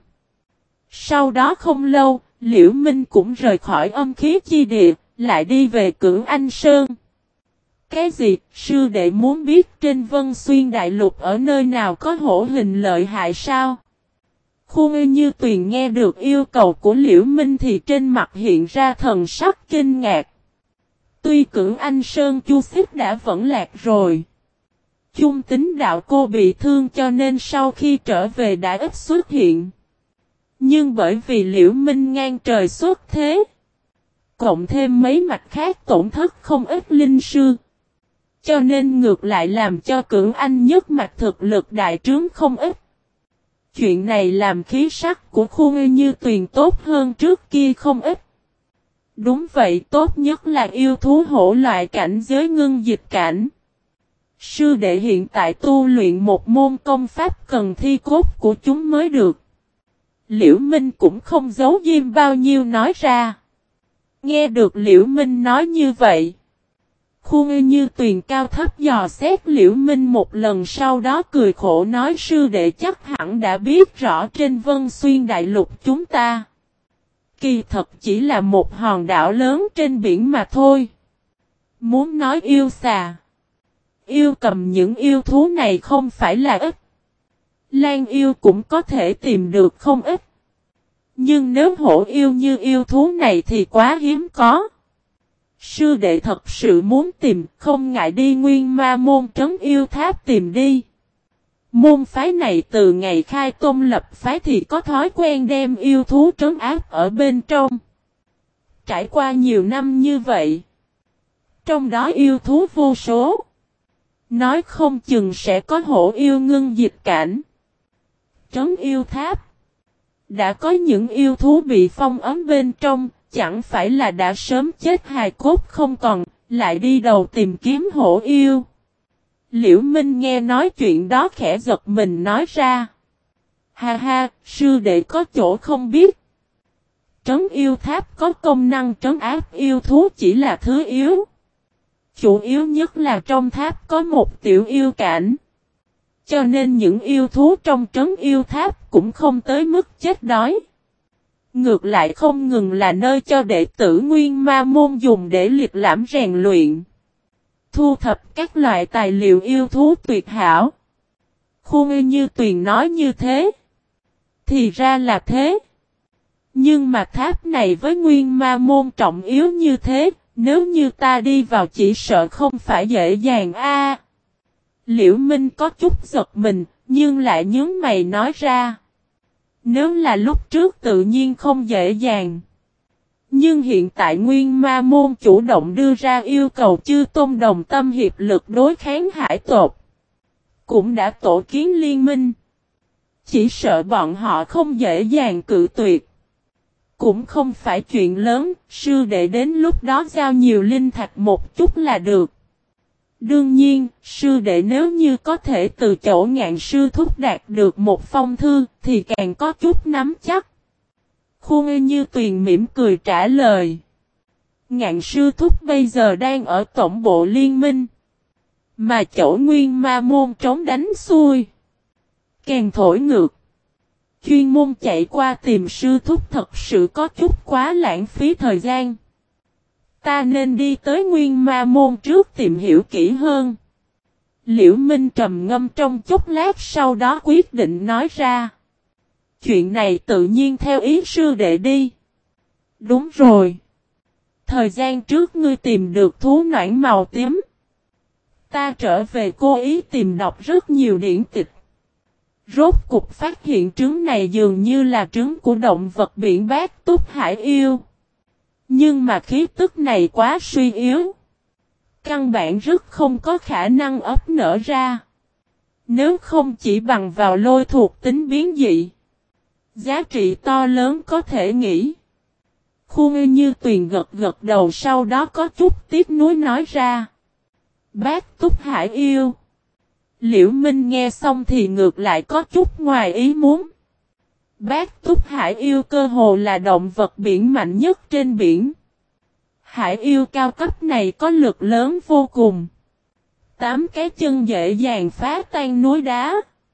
Sau đó không lâu, Liễu Minh cũng rời khỏi âm khí chi địa, lại đi về Cửu Anh Sơn. Cái gì, sư đệ muốn biết trên Vân Xuyên Đại Lục ở nơi nào có hổ hình lợi hại sao? Khu Như Tuyền nghe được yêu cầu của Liễu Minh thì trên mặt hiện ra thần sắc kinh ngạc. Tuy Cửu Anh Sơn Chu Xích đã vẫn lạc rồi. Chung tính đạo cô bị thương cho nên sau khi trở về đã ít xuất hiện. Nhưng bởi vì Liễu Minh ngang trời xuất thế. Cộng thêm mấy mạch khác tổn thất không ít linh sư. Cho nên ngược lại làm cho Cửu Anh nhất mạch thực lực đại trướng không ít. Chuyện này làm khí sắc của khu Như Tuyền tốt hơn trước kia không ít. Đúng vậy, tốt nhất là yêu thú hổ loại cảnh giới ngưng dịch cảnh. Sư đệ hiện tại tu luyện một môn công pháp cần thi cốt của chúng mới được. Liễu Minh cũng không giấu diêm bao nhiêu nói ra. Nghe được Liễu Minh nói như vậy. Khuôn Như Tuyền cao thấp dò xét Liễu Minh một lần, sau đó cười khổ nói sư đệ chắc hẳn đã biết rõ trên Vân Xuyên Đại Lục chúng ta kỳ thật chỉ là một hòn đảo lớn trên biển mà thôi. Muốn nói yêu xà, yêu cầm những yêu thú này không phải là ít. Lan yêu cũng có thể tìm được không ít. Nhưng nếu hổ yêu như yêu thú này thì quá hiếm có. Sư đệ thật sự muốn tìm, không ngại đi Nguyên Ma Môn Trấn Yêu Tháp tìm đi. Môn phái này từ ngày khai tôn lập phái thì có thói quen đem yêu thú trấn áp ở bên trong. Trải qua nhiều năm như vậy, trong đó yêu thú vô số. Nói không chừng sẽ có hổ yêu ngưng dịch cảnh. Trấn Yêu Tháp đã có những yêu thú bị phong ấn bên trong, chẳng phải là đã sớm chết hài cốt không còn, lại đi đầu tìm kiếm hổ yêu. Liễu Minh nghe nói chuyện đó khẽ giật mình nói ra. Ha ha, sư đệ có chỗ không biết. Trấn Yêu Tháp có công năng trấn áp yêu thú chỉ là thứ yếu. Chủ yếu nhất là trong tháp có một tiểu yêu cảnh. Cho nên những yêu thú trong Trấn Yêu Tháp cũng không tới mức chết đói. Ngược lại không ngừng là nơi cho đệ tử Nguyên Ma Môn dùng để liệt lãm rèn luyện. Thu thập các loại tài liệu yêu thú tuyệt hảo. Khuôn Như Tuyền nói như thế. Thì ra là thế. Nhưng mà tháp này với Nguyên Ma Môn trọng yếu như thế, nếu như ta đi vào chỉ sợ không phải dễ dàng a. Liễu Minh có chút giật mình, nhưng lại nhướng mày nói ra. Nếu là lúc trước tự nhiên không dễ dàng. Nhưng hiện tại Nguyên Ma Môn chủ động đưa ra yêu cầu chư tôn đồng tâm hiệp lực đối kháng hải tộc. Cũng đã tổ kiến liên minh. Chỉ sợ bọn họ không dễ dàng cự tuyệt. Cũng không phải chuyện lớn, sư đệ đến lúc đó giao nhiều linh thạch một chút là được. Đương nhiên, sư đệ nếu như có thể từ chỗ Ngạn sư thúc đạt được một phong thư thì càng có chút nắm chắc. Khuôn Như Tuyền mỉm cười trả lời. Ngạn sư thúc bây giờ đang ở tổng bộ liên minh. Mà chỗ Nguyên Ma Môn trống đánh xuôi. Càng thổi ngược. Chuyên môn chạy qua tìm sư thúc thật sự có chút quá lãng phí thời gian. Ta nên đi tới Nguyên Ma Môn trước tìm hiểu kỹ hơn. Liễu Minh trầm ngâm trong chốc lát sau đó quyết định nói ra. Chuyện này tự nhiên theo ý sư đệ đi. Đúng rồi. Thời gian trước ngươi tìm được thú noãn màu tím. Ta trở về cố ý tìm đọc rất nhiều điển tịch. Rốt cục phát hiện trứng này dường như là trứng của động vật biển Bát Túc Hải yêu. Nhưng mà khí tức này quá suy yếu. Căn bản rất không có khả năng ấp nở ra. Nếu không chỉ bằng vào lôi thuộc tính biến dị. Giá trị to lớn có thể nghĩ. Khuôn Như Tuyền gật gật đầu sau đó có chút tiếc nuối nói ra. Bát Túc Hải yêu. Liễu Minh nghe xong thì ngược lại có chút ngoài ý muốn. Bát Túc Hải yêu cơ hồ là động vật biển mạnh nhất trên biển. Hải yêu cao cấp này có lực lớn vô cùng. 8 cái chân dễ dàng phá tan núi đá.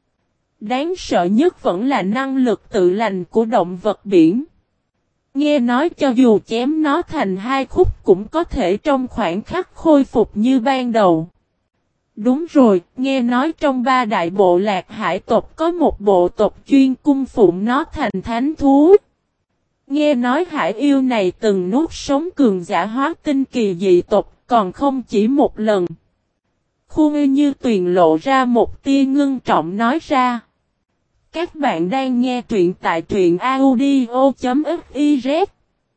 Đáng sợ nhất vẫn là năng lực tự lành của động vật biển. Nghe nói cho dù chém nó thành 2 khúc cũng có thể trong khoảnh khắc khôi phục như ban đầu. Đúng rồi, nghe nói trong 3 đại bộ lạc hải tộc có một bộ tộc chuyên cung phụng nó thành thánh thú. Nghe nói hải yêu này từng nuốt sống cường giả hóa tinh kỳ dị tộc, còn không chỉ một lần. Khuôn Như Tuyền lộ ra một tia ngưng trọng nói ra. Các bạn đang nghe truyện tại truyện audio.fiz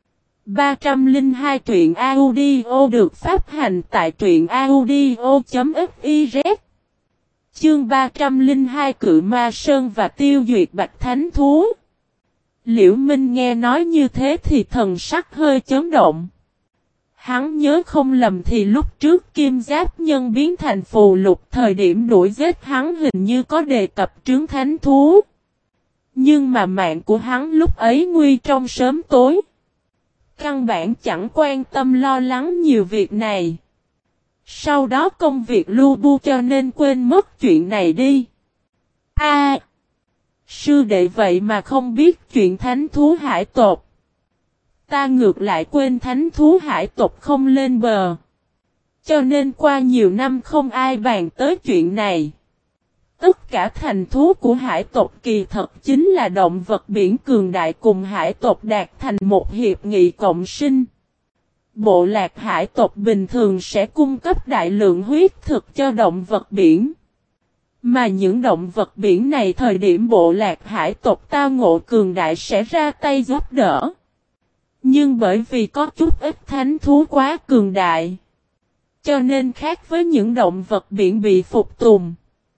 302 truyện audio được phát hành tại truyện audio.fiz. Chương 302 Cự Ma Sơn và tiêu diệt Bạch Thánh Thú. Liễu Minh nghe nói như thế thì thần sắc hơi chấn động. Hắn nhớ không lầm thì lúc trước Kim Giáp Nhân biến thành phù lục thời điểm đuổi giết hắn hình như có đề cập trứng thánh thú. Nhưng mà mạng của hắn lúc ấy nguy trong sớm tối. Căn bản chẳng quan tâm lo lắng nhiều việc này. Sau đó công việc lu bu cho nên quên mất chuyện này đi. Sư đệ vậy mà không biết chuyện thánh thú hải tộc. Ta ngược lại quên thánh thú hải tộc không lên bờ. Cho nên qua nhiều năm không ai bàn tới chuyện này. Tất cả thành thú của hải tộc kỳ thật chính là động vật biển cường đại cùng hải tộc đạt thành một hiệp nghị cộng sinh. Bộ lạc hải tộc bình thường sẽ cung cấp đại lượng huyết thực cho động vật biển. Mà những động vật biển này thời điểm bộ lạc hải tộc tao ngộ cường đại sẽ ra tay giúp đỡ. Nhưng bởi vì có chút ít thánh thú quá cường đại. Cho nên khác với những động vật biển bị phục tùng.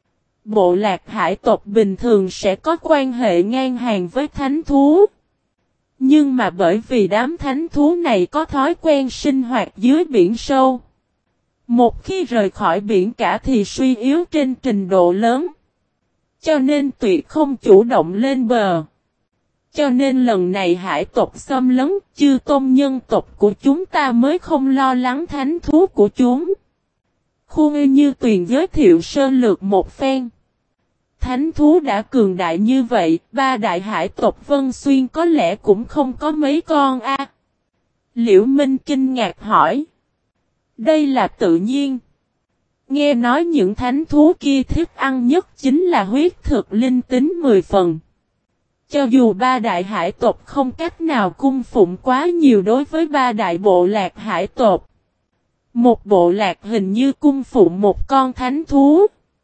Bộ lạc hải tộc bình thường sẽ có quan hệ ngang hàng với thánh thú. Nhưng mà bởi vì đám thánh thú này có thói quen sinh hoạt dưới biển sâu. Một khi rời khỏi biển cả thì suy yếu trên trình độ lớn. Cho nên tuyệt không chủ động lên bờ. Cho nên lần này hải tộc xâm lấn, chư tôn nhân tộc của chúng ta mới không lo lắng thánh thú của chúng. Khuôn Như Tuyền giới thiệu sơ lược một phen. Thánh thú đã cường đại như vậy, ba đại hải tộc Vân Xuyên có lẽ cũng không có mấy con a. Liễu Minh kinh ngạc hỏi. Đây là tự nhiên. Nghe nói những thánh thú kia thích ăn nhất chính là huyết thực linh tính 10 phần. Cho dù ba đại hải tộc không cách nào cung phụng quá nhiều đối với ba đại bộ lạc hải tộc. Một bộ lạc hình như cung phụng một con thánh thú.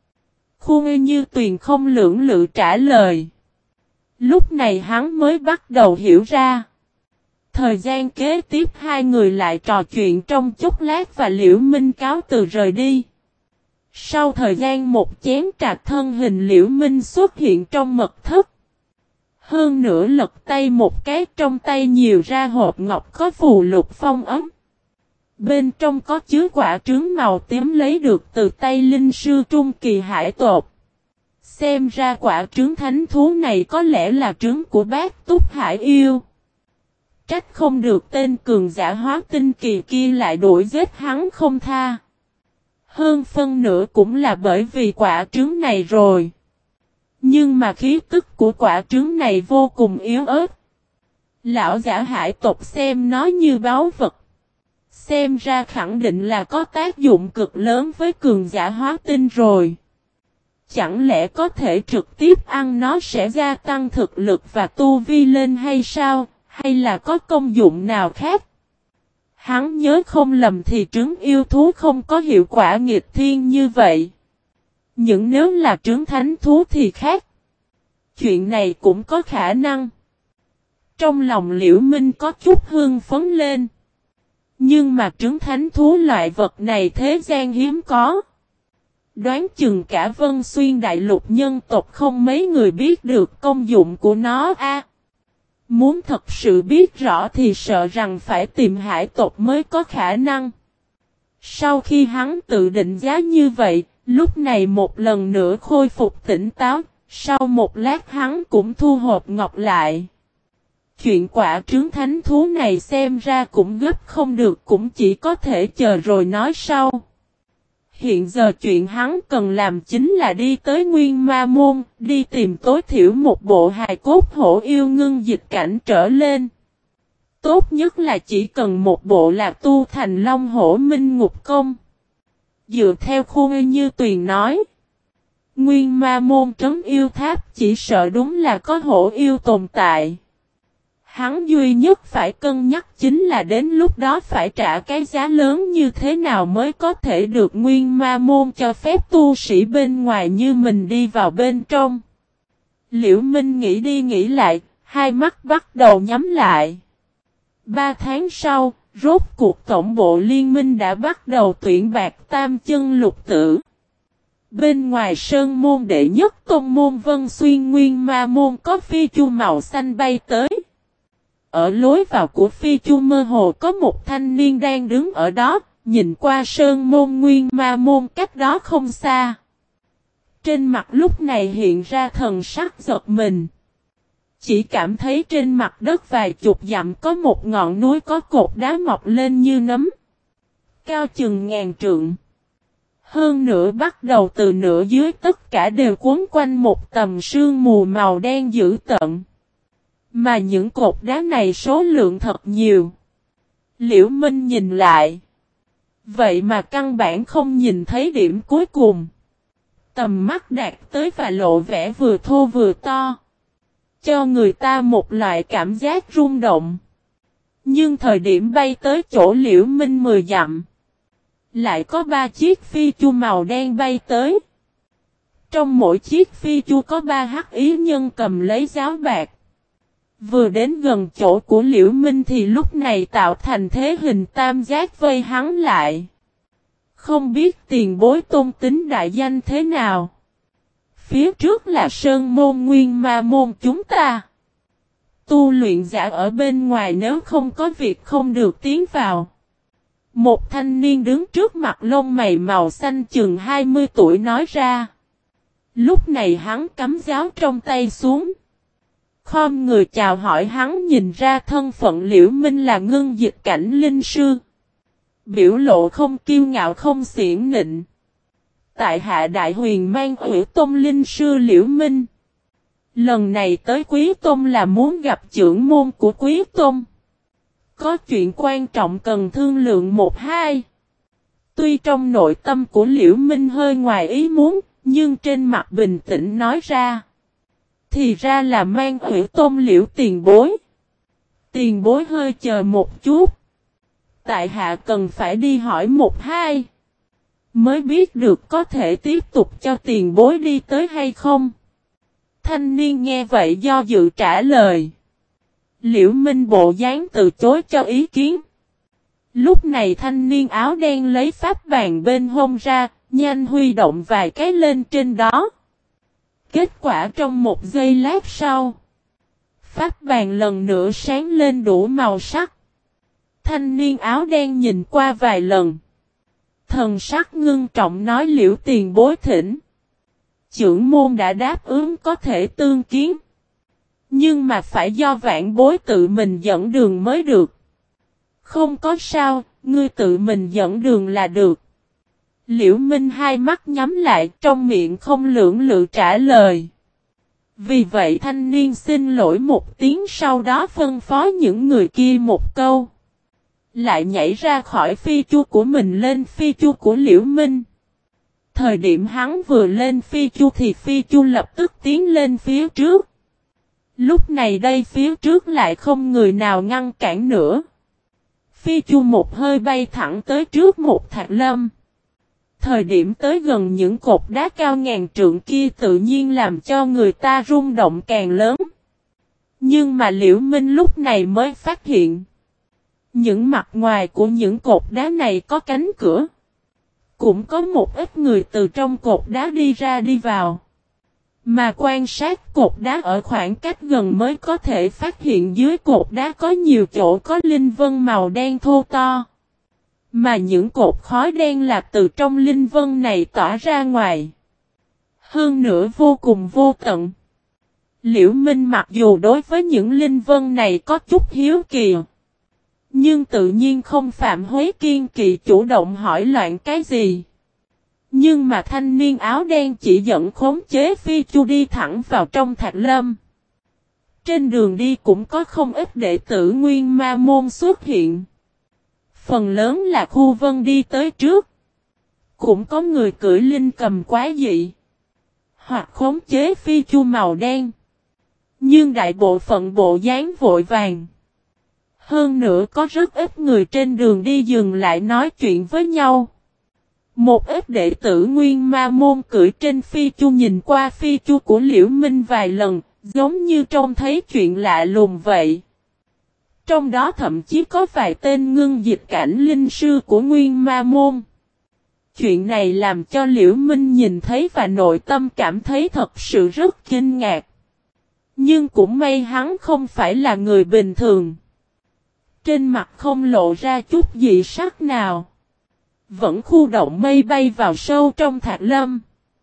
Khuôn Như Tuyền không lưỡng lự trả lời. Lúc này hắn mới bắt đầu hiểu ra. Thời gian kế tiếp hai người lại trò chuyện trong chốc lát và Liễu Minh cáo từ rời đi. Sau thời gian một chén trà thân hình Liễu Minh xuất hiện trong mật thất. Hơn nữa lật tay một cái trong tay nhiều ra hộp ngọc có phù lục phong ấm. Bên trong có chứa quả trứng màu tím lấy được từ tay linh sư trung kỳ hải tộc. Xem ra quả trứng thánh thú này có lẽ là trứng của bác túc hải yêu. Trách không được tên cường giả hóa tinh kỳ kia lại đuổi giết hắn không tha. Hơn phân nửa cũng là bởi vì quả trứng này rồi. Nhưng mà khí tức của quả trứng này vô cùng yếu ớt. Lão giả hải tộc xem nó như báu vật. Xem ra khẳng định là có tác dụng cực lớn với cường giả hóa tinh rồi. Chẳng lẽ có thể trực tiếp ăn nó sẽ gia tăng thực lực và tu vi lên hay sao? Hay là có công dụng nào khác? Hắn nhớ không lầm thì trứng yêu thú không có hiệu quả nghịch thiên như vậy. Nhưng nếu là trứng thánh thú thì khác. Chuyện này cũng có khả năng. Trong lòng Liễu Minh có chút hưng phấn lên. Nhưng mà trứng thánh thú loại vật này thế gian hiếm có. Đoán chừng cả Vân Xuyên đại lục nhân tộc không mấy người biết được công dụng của nó a. Muốn thật sự biết rõ thì sợ rằng phải tìm hải tộc mới có khả năng. Sau khi hắn tự định giá như vậy, lúc này một lần nữa khôi phục tỉnh táo, sau một lát hắn cũng thu hộp ngọc lại. Chuyện quả trứng thánh thú này xem ra cũng gấp không được, cũng chỉ có thể chờ rồi nói sau. Hiện giờ chuyện hắn cần làm chính là đi tới Nguyên Ma Môn, đi tìm tối thiểu một bộ hài cốt hổ yêu ngưng dịch cảnh trở lên. Tốt nhất là chỉ cần một bộ là tu thành Long Hổ Minh Ngục Công. Dựa theo Khuôn Như Tuyền nói, Nguyên Ma Môn trấn yêu tháp chỉ sợ đúng là có hổ yêu tồn tại. Hắn duy nhất phải cân nhắc chính là đến lúc đó phải trả cái giá lớn như thế nào mới có thể được Nguyên Ma Môn cho phép tu sĩ bên ngoài như mình đi vào bên trong. Liễu Minh nghĩ đi nghĩ lại, hai mắt bắt đầu nhắm lại. 3 tháng sau, rốt cuộc tổng bộ liên minh đã bắt đầu tuyển bạt tam chân lục tử. Bên ngoài sơn môn đệ nhất tôn môn Vân Xuyên Nguyên Ma Môn có phi chu màu xanh bay tới. Ở lối vào của phi chu mơ hồ có một thanh niên đang đứng ở đó, nhìn qua sơn môn Nguyên Ma Môn cách đó không xa. Trên mặt lúc này hiện ra thần sắc giật mình. Chỉ cảm thấy trên mặt đất vài chục dặm có một ngọn núi có cột đá mọc lên như nấm. Cao chừng ngàn trượng. Hơn nữa bắt đầu từ nửa dưới tất cả đều cuốn quanh một tầm sương mù màu đen dữ tợn. Mà những cột đá này số lượng thật nhiều. Liễu Minh nhìn lại. Vậy mà căn bản không nhìn thấy điểm cuối cùng. Tầm mắt đạt tới và lộ vẻ vừa thô vừa to. Cho người ta một loại cảm giác rung động. Nhưng thời điểm bay tới chỗ Liễu Minh 10 dặm. Lại có 3 chiếc phi chu màu đen bay tới. Trong mỗi chiếc phi chu có 3 hắc ý nhân cầm lấy giáo bạc. Vừa đến gần chỗ của Liễu Minh thì lúc này tạo thành thế hình tam giác vây hắn lại. Không biết tiền bối tôn tính đại danh thế nào. Phía trước là Sơn Môn Nguyên Ma Môn chúng ta. Tu luyện giả ở bên ngoài nếu không có việc không được tiến vào. Một thanh niên đứng trước mặt lông mày màu xanh chừng 20 tuổi nói ra. Lúc này hắn cắm giáo trong tay xuống. Khom người chào hỏi hắn nhìn ra thân phận Liễu Minh là ngưng dịch cảnh linh sư. Biểu lộ không kiêu ngạo không xiển nịnh. Tại hạ đại huyền mang Ủy Tôn linh sư Liễu Minh. Lần này tới Quý Tôn là muốn gặp trưởng môn của Quý Tôn. Có chuyện quan trọng cần thương lượng một hai. Tuy trong nội tâm của Liễu Minh hơi ngoài ý muốn, nhưng trên mặt bình tĩnh nói ra. Thì ra là mang Ủy Tôn Liễu tiền bối. Tiền bối hơi chờ một chút. Tại hạ cần phải đi hỏi một hai. Mới biết được có thể tiếp tục cho tiền bối đi tới hay không. Thanh niên nghe vậy do dự trả lời. Liễu Minh bộ dáng từ chối cho ý kiến. Lúc này thanh niên áo đen lấy pháp bàn bên hông ra, nhanh huy động vài cái lên trên đó. Kết quả trong một giây lát sau. Pháp bàn lần nữa sáng lên đủ màu sắc. Thanh niên áo đen nhìn qua vài lần. Thần sắc ngưng trọng nói Liễu tiền bối thỉnh. Chưởng môn đã đáp ứng có thể tương kiến. Nhưng mà phải do vãn bối tự mình dẫn đường mới được. Không có sao, ngươi tự mình dẫn đường là được. Liễu Minh hai mắt nhắm lại trong miệng không lưỡng lự trả lời. Vì vậy thanh niên xin lỗi một tiếng sau đó phân phó những người kia một câu. Lại nhảy ra khỏi phi chu của mình lên phi chu của Liễu Minh. Thời điểm hắn vừa lên phi chu thì phi chu lập tức tiến lên phía trước. Lúc này đây phía trước lại không người nào ngăn cản nữa. Phi chu một hơi bay thẳng tới trước một thạch lâm. Thời điểm tới gần những cột đá cao ngàn trượng kia tự nhiên làm cho người ta rung động càng lớn. Nhưng mà Liễu Minh lúc này mới phát hiện. Những mặt ngoài của những cột đá này có cánh cửa. Cũng có một ít người từ trong cột đá đi ra đi vào. Mà quan sát cột đá ở khoảng cách gần mới có thể phát hiện dưới cột đá có nhiều chỗ có linh vân màu đen thô to. Mà những cột khói đen là từ trong linh vân này tỏa ra ngoài. Hơn nữa vô cùng vô tận. Liễu Minh mặc dù đối với những linh vân này có chút hiếu kỳ. Nhưng tự nhiên không phạm Huế kiên kỵ chủ động hỏi loạn cái gì. Nhưng mà thanh niên áo đen chỉ dẫn khống chế phi chu đi thẳng vào trong thạch lâm. Trên đường đi cũng có không ít đệ tử Nguyên Ma Môn xuất hiện. Phần lớn là khu vân đi tới trước. Cũng có người cưỡi linh cầm quái dị. Hoặc khống chế phi chu màu đen. Nhưng đại bộ phận bộ dáng vội vàng. Hơn nữa có rất ít người trên đường đi dừng lại nói chuyện với nhau. Một ít đệ tử Nguyên Ma Môn cưỡi trên phi chu nhìn qua phi chu của Liễu Minh vài lần, giống như trông thấy chuyện lạ lùng vậy. Trong đó thậm chí có vài tên ngưng dịch cảnh linh sư của Nguyên Ma Môn. Chuyện này làm cho Liễu Minh nhìn thấy và nội tâm cảm thấy thật sự rất kinh ngạc. Nhưng cũng may hắn không phải là người bình thường. Trên mặt không lộ ra chút dị sắc nào. Vẫn khu động mây bay vào sâu trong thạch lâm.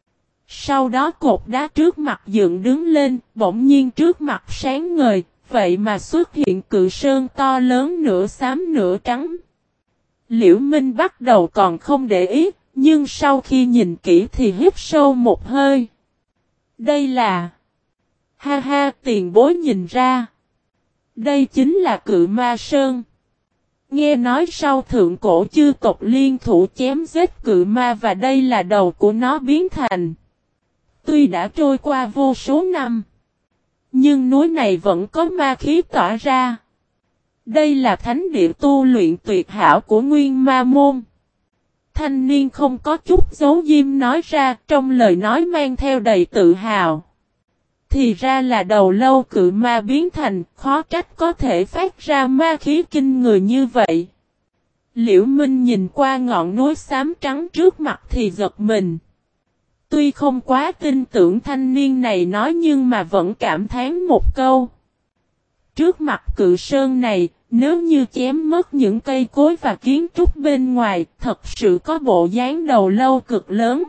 Sau đó cột đá trước mặt dựng đứng lên, bỗng nhiên trước mặt sáng ngời, vậy mà xuất hiện cự sơn to lớn nửa xám nửa trắng. Liễu Minh bắt đầu còn không để ý, Nhưng sau khi nhìn kỹ thì hít sâu một hơi. Đây là... Ha ha, tiền bối nhìn ra. Đây chính là Cự Ma Sơn. Nghe nói sau thượng cổ chư tộc liên thủ chém giết cự ma và đây là đầu của nó biến thành. Tuy đã trôi qua vô số năm, nhưng núi này vẫn có ma khí tỏa ra. Đây là thánh địa tu luyện tuyệt hảo của Nguyên Ma Môn. Thanh niên không có chút giấu diêm nói ra, trong lời nói mang theo đầy tự hào. Thì ra là đầu lâu cự ma biến thành, khó trách có thể phát ra ma khí kinh người như vậy. Liễu Minh nhìn qua ngọn núi xám trắng trước mặt thì giật mình. Tuy không quá tin tưởng thanh niên này nói nhưng mà vẫn cảm thán một câu. Trước mặt cự sơn này, nếu như chém mất những cây cối và kiến trúc bên ngoài, thật sự có bộ dáng đầu lâu cực lớn.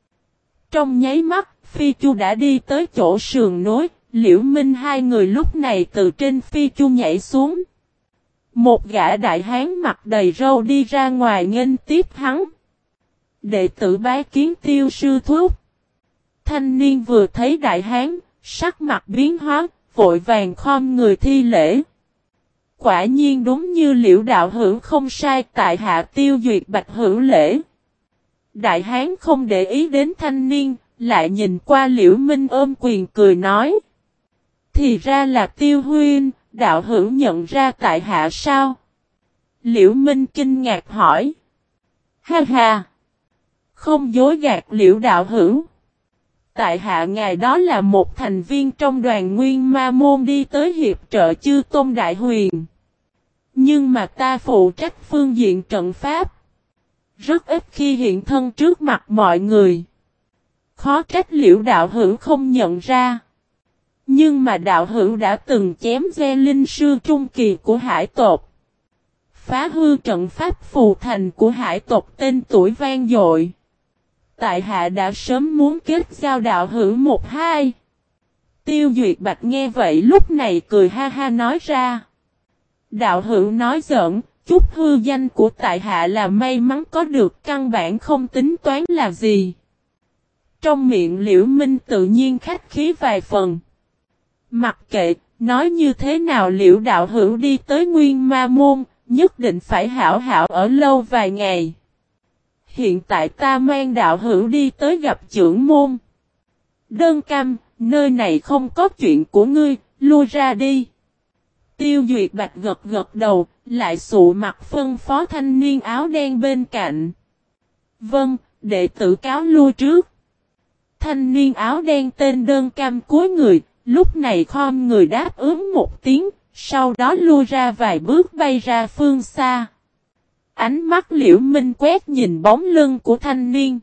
Trong nháy mắt, Phi Chu đã đi tới chỗ sườn núi, Liễu Minh hai người lúc này từ trên Phi Chu nhảy xuống. Một gã đại hán mặt đầy râu đi ra ngoài nghênh tiếp hắn. Đệ tử bái kiến Tiêu sư thúc. Thanh niên vừa thấy đại hán, sắc mặt biến hóa, vội vàng khom người thi lễ. Quả nhiên đúng như Liễu đạo hữu không sai, tại hạ Tiêu duyệt bạch hữu lễ. Đại hán không để ý đến thanh niên, lại nhìn qua Liễu Minh ôm quyền cười nói. Thì ra là Tiêu huynh, đạo hữu nhận ra tại hạ sao? Liễu Minh kinh ngạc hỏi. Ha ha! Không dối gạt Liễu đạo hữu. Tại hạ ngài đó là một thành viên trong đoàn Nguyên Ma Môn đi tới hiệp trợ chư tôn đại huyền. Nhưng mà ta phụ trách phương diện trận pháp. Rất ít khi hiện thân trước mặt mọi người. Khó trách Liễu đạo hữu không nhận ra. Nhưng mà đạo hữu đã từng chém giết linh sư trung kỳ của hải tộc. Phá hư trận pháp phù thành của hải tộc tên tuổi vang dội. Tại hạ đã sớm muốn kết giao đạo hữu một hai. Tiêu duyệt bạch nghe vậy lúc này cười ha ha nói ra. Đạo hữu nói giỡn, chút hư danh của tại hạ là may mắn có được, căn bản không tính toán là gì. Trong miệng Liễu Minh tự nhiên khách khí vài phần. Mặc kệ, nói như thế nào Liễu đạo hữu đi tới Nguyên Ma Môn, nhất định phải hảo hảo ở lâu vài ngày. Hiện tại ta mang đạo hữu đi tới gặp trưởng môn. Đơn Cam, nơi này không có chuyện của ngươi, lui ra đi. Tiêu duyệt bạch gật gật đầu, lại sụ mặt phân phó thanh niên áo đen bên cạnh. Vâng, đệ tử cáo lui trước. Thanh niên áo đen tên Đơn Cam cúi người, lúc này khom người đáp ứng một tiếng, sau đó lui ra vài bước bay ra phương xa. Ánh mắt Liễu Minh quét nhìn bóng lưng của thanh niên.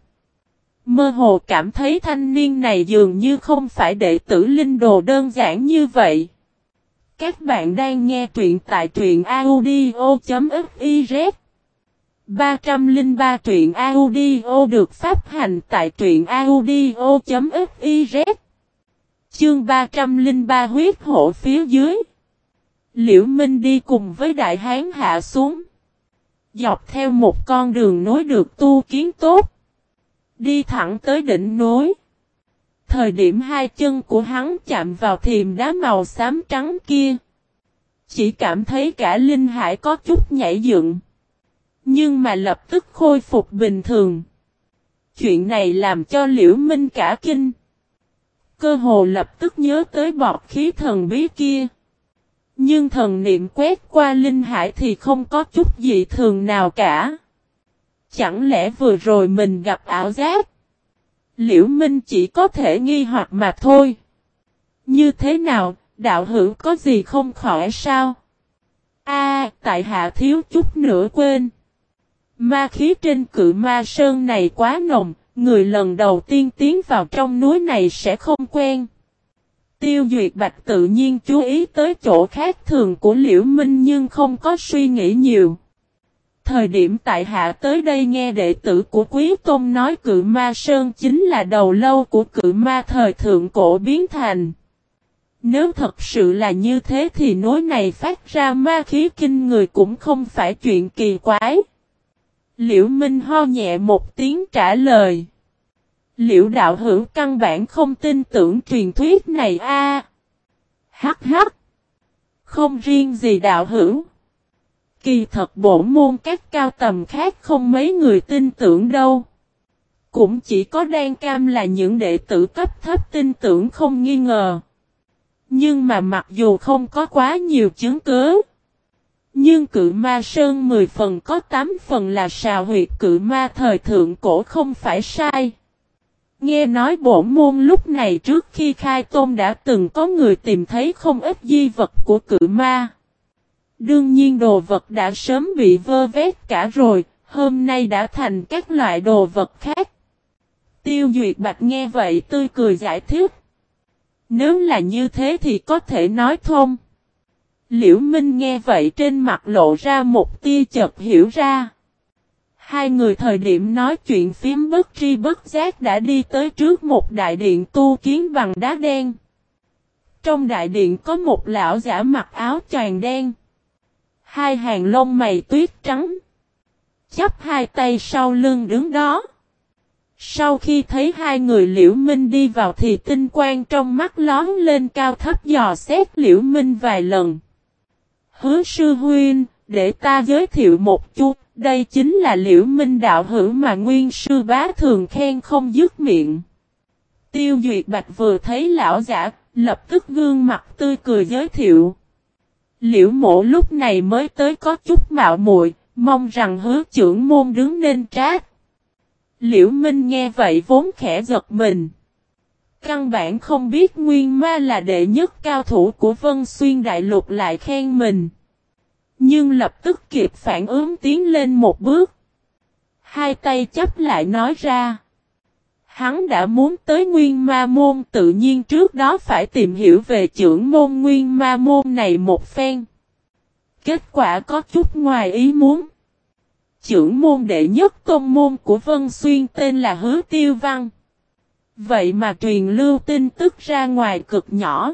Mơ hồ cảm thấy thanh niên này dường như không phải đệ tử linh đồ đơn giản như vậy. Các bạn đang nghe truyện tại truyện audio.fiz 303 truyện audio được phát hành tại truyện audio.fiz. Chương 303 huyết hổ phía dưới. Liễu Minh đi cùng với đại hán hạ xuống. Dọc theo một con đường nối được tu kiến tốt. Đi thẳng tới đỉnh núi. Thời điểm hai chân của hắn chạm vào thềm đá màu xám trắng kia. Chỉ cảm thấy cả linh hải có chút nhảy dựng. Nhưng mà lập tức khôi phục bình thường. Chuyện này làm cho Liễu Minh cả kinh. Cơ hồ lập tức nhớ tới bọt khí thần bí kia. Nhưng thần niệm quét qua linh hải thì không có chút dị thường nào cả. Chẳng lẽ vừa rồi mình gặp ảo giác? Liễu Minh chỉ có thể nghi hoặc mà thôi. Như thế nào, đạo hữu có gì không khỏi sao? Tại hạ thiếu chút nữa quên. Ma khí trên Cự Ma Sơn này quá nồng, người lần đầu tiên tiến vào trong núi này sẽ không quen. Tiêu duyệt bạch tự nhiên chú ý tới chỗ khác thường của Liễu Minh nhưng không có suy nghĩ nhiều. Thời điểm tại hạ tới đây nghe đệ tử của Quý Tôn nói Cự Ma Sơn chính là đầu lâu của Cự Ma thời thượng cổ biến thành. Nếu thật sự là như thế thì núi này phát ra ma khí kinh người cũng không phải chuyện kỳ quái. Liễu Minh ho nhẹ một tiếng trả lời. Liễu đạo hữu căn bản không tin tưởng truyền thuyết này a. Hắc hắc. Không riêng gì đạo hữu. Kỳ thật bổn môn các cao tầm khác không mấy người tin tưởng đâu. Cũng chỉ có Đan Cam là những đệ tử cấp thấp tin tưởng không nghi ngờ. Nhưng mà mặc dù không có quá nhiều chứng cứ, nhưng Cự Ma Sơn 10 phần có 8 phần là sào huyệt Cự Ma thời thượng cổ không phải sai. Nghe nói bổn môn lúc này trước khi khai tôn đã từng có người tìm thấy không ít di vật của Cự Ma. Đương nhiên đồ vật đã sớm bị vơ vét cả rồi, hôm nay đã thành các loại đồ vật khác. Tiêu Duyệt Bạch nghe vậy tươi cười giải thích. Nếu là như thế thì có thể nói thông. Liễu Minh nghe vậy trên mặt lộ ra một tia chợt hiểu ra. Hai người thời điểm nói chuyện phím bất tri bất giác đã đi tới trước một đại điện tu kiến bằng đá đen. Trong đại điện có một lão giả mặc áo choàng đen. Hai hàng lông mày tuyết trắng. Chắp hai tay sau lưng đứng đó. Sau khi thấy hai người Liễu Minh đi vào thì tinh quang trong mắt lón lên cao thấp dò xét Liễu Minh vài lần. Hứa sư huynh, để ta giới thiệu một chút, đây chính là Liễu Minh đạo hữu mà Nguyên sư bá thường khen không dứt miệng. Tiêu Duyệt Bạch vừa thấy lão giả, lập tức gương mặt tươi cười giới thiệu. Liễu mộ lúc này mới tới có chút mạo muội, mong rằng hứa trưởng môn đứng nên trách. Liễu Minh nghe vậy vốn khẽ giật mình. Căn bản không biết Nguyên Ma là đệ nhất cao thủ của Vân Xuyên Đại Lục lại khen mình. Nhưng lập tức kịp phản ứng tiến lên một bước. Hai tay chắp lại nói ra. Hắn đã muốn tới Nguyên Ma môn tự nhiên trước đó phải tìm hiểu về trưởng môn Nguyên Ma môn này một phen. Kết quả có chút ngoài ý muốn. Trưởng môn đệ nhất tôn môn của Vân Xuyên tên là Hứa Tiêu Văn. Vậy mà truyền lưu tin tức ra ngoài cực nhỏ.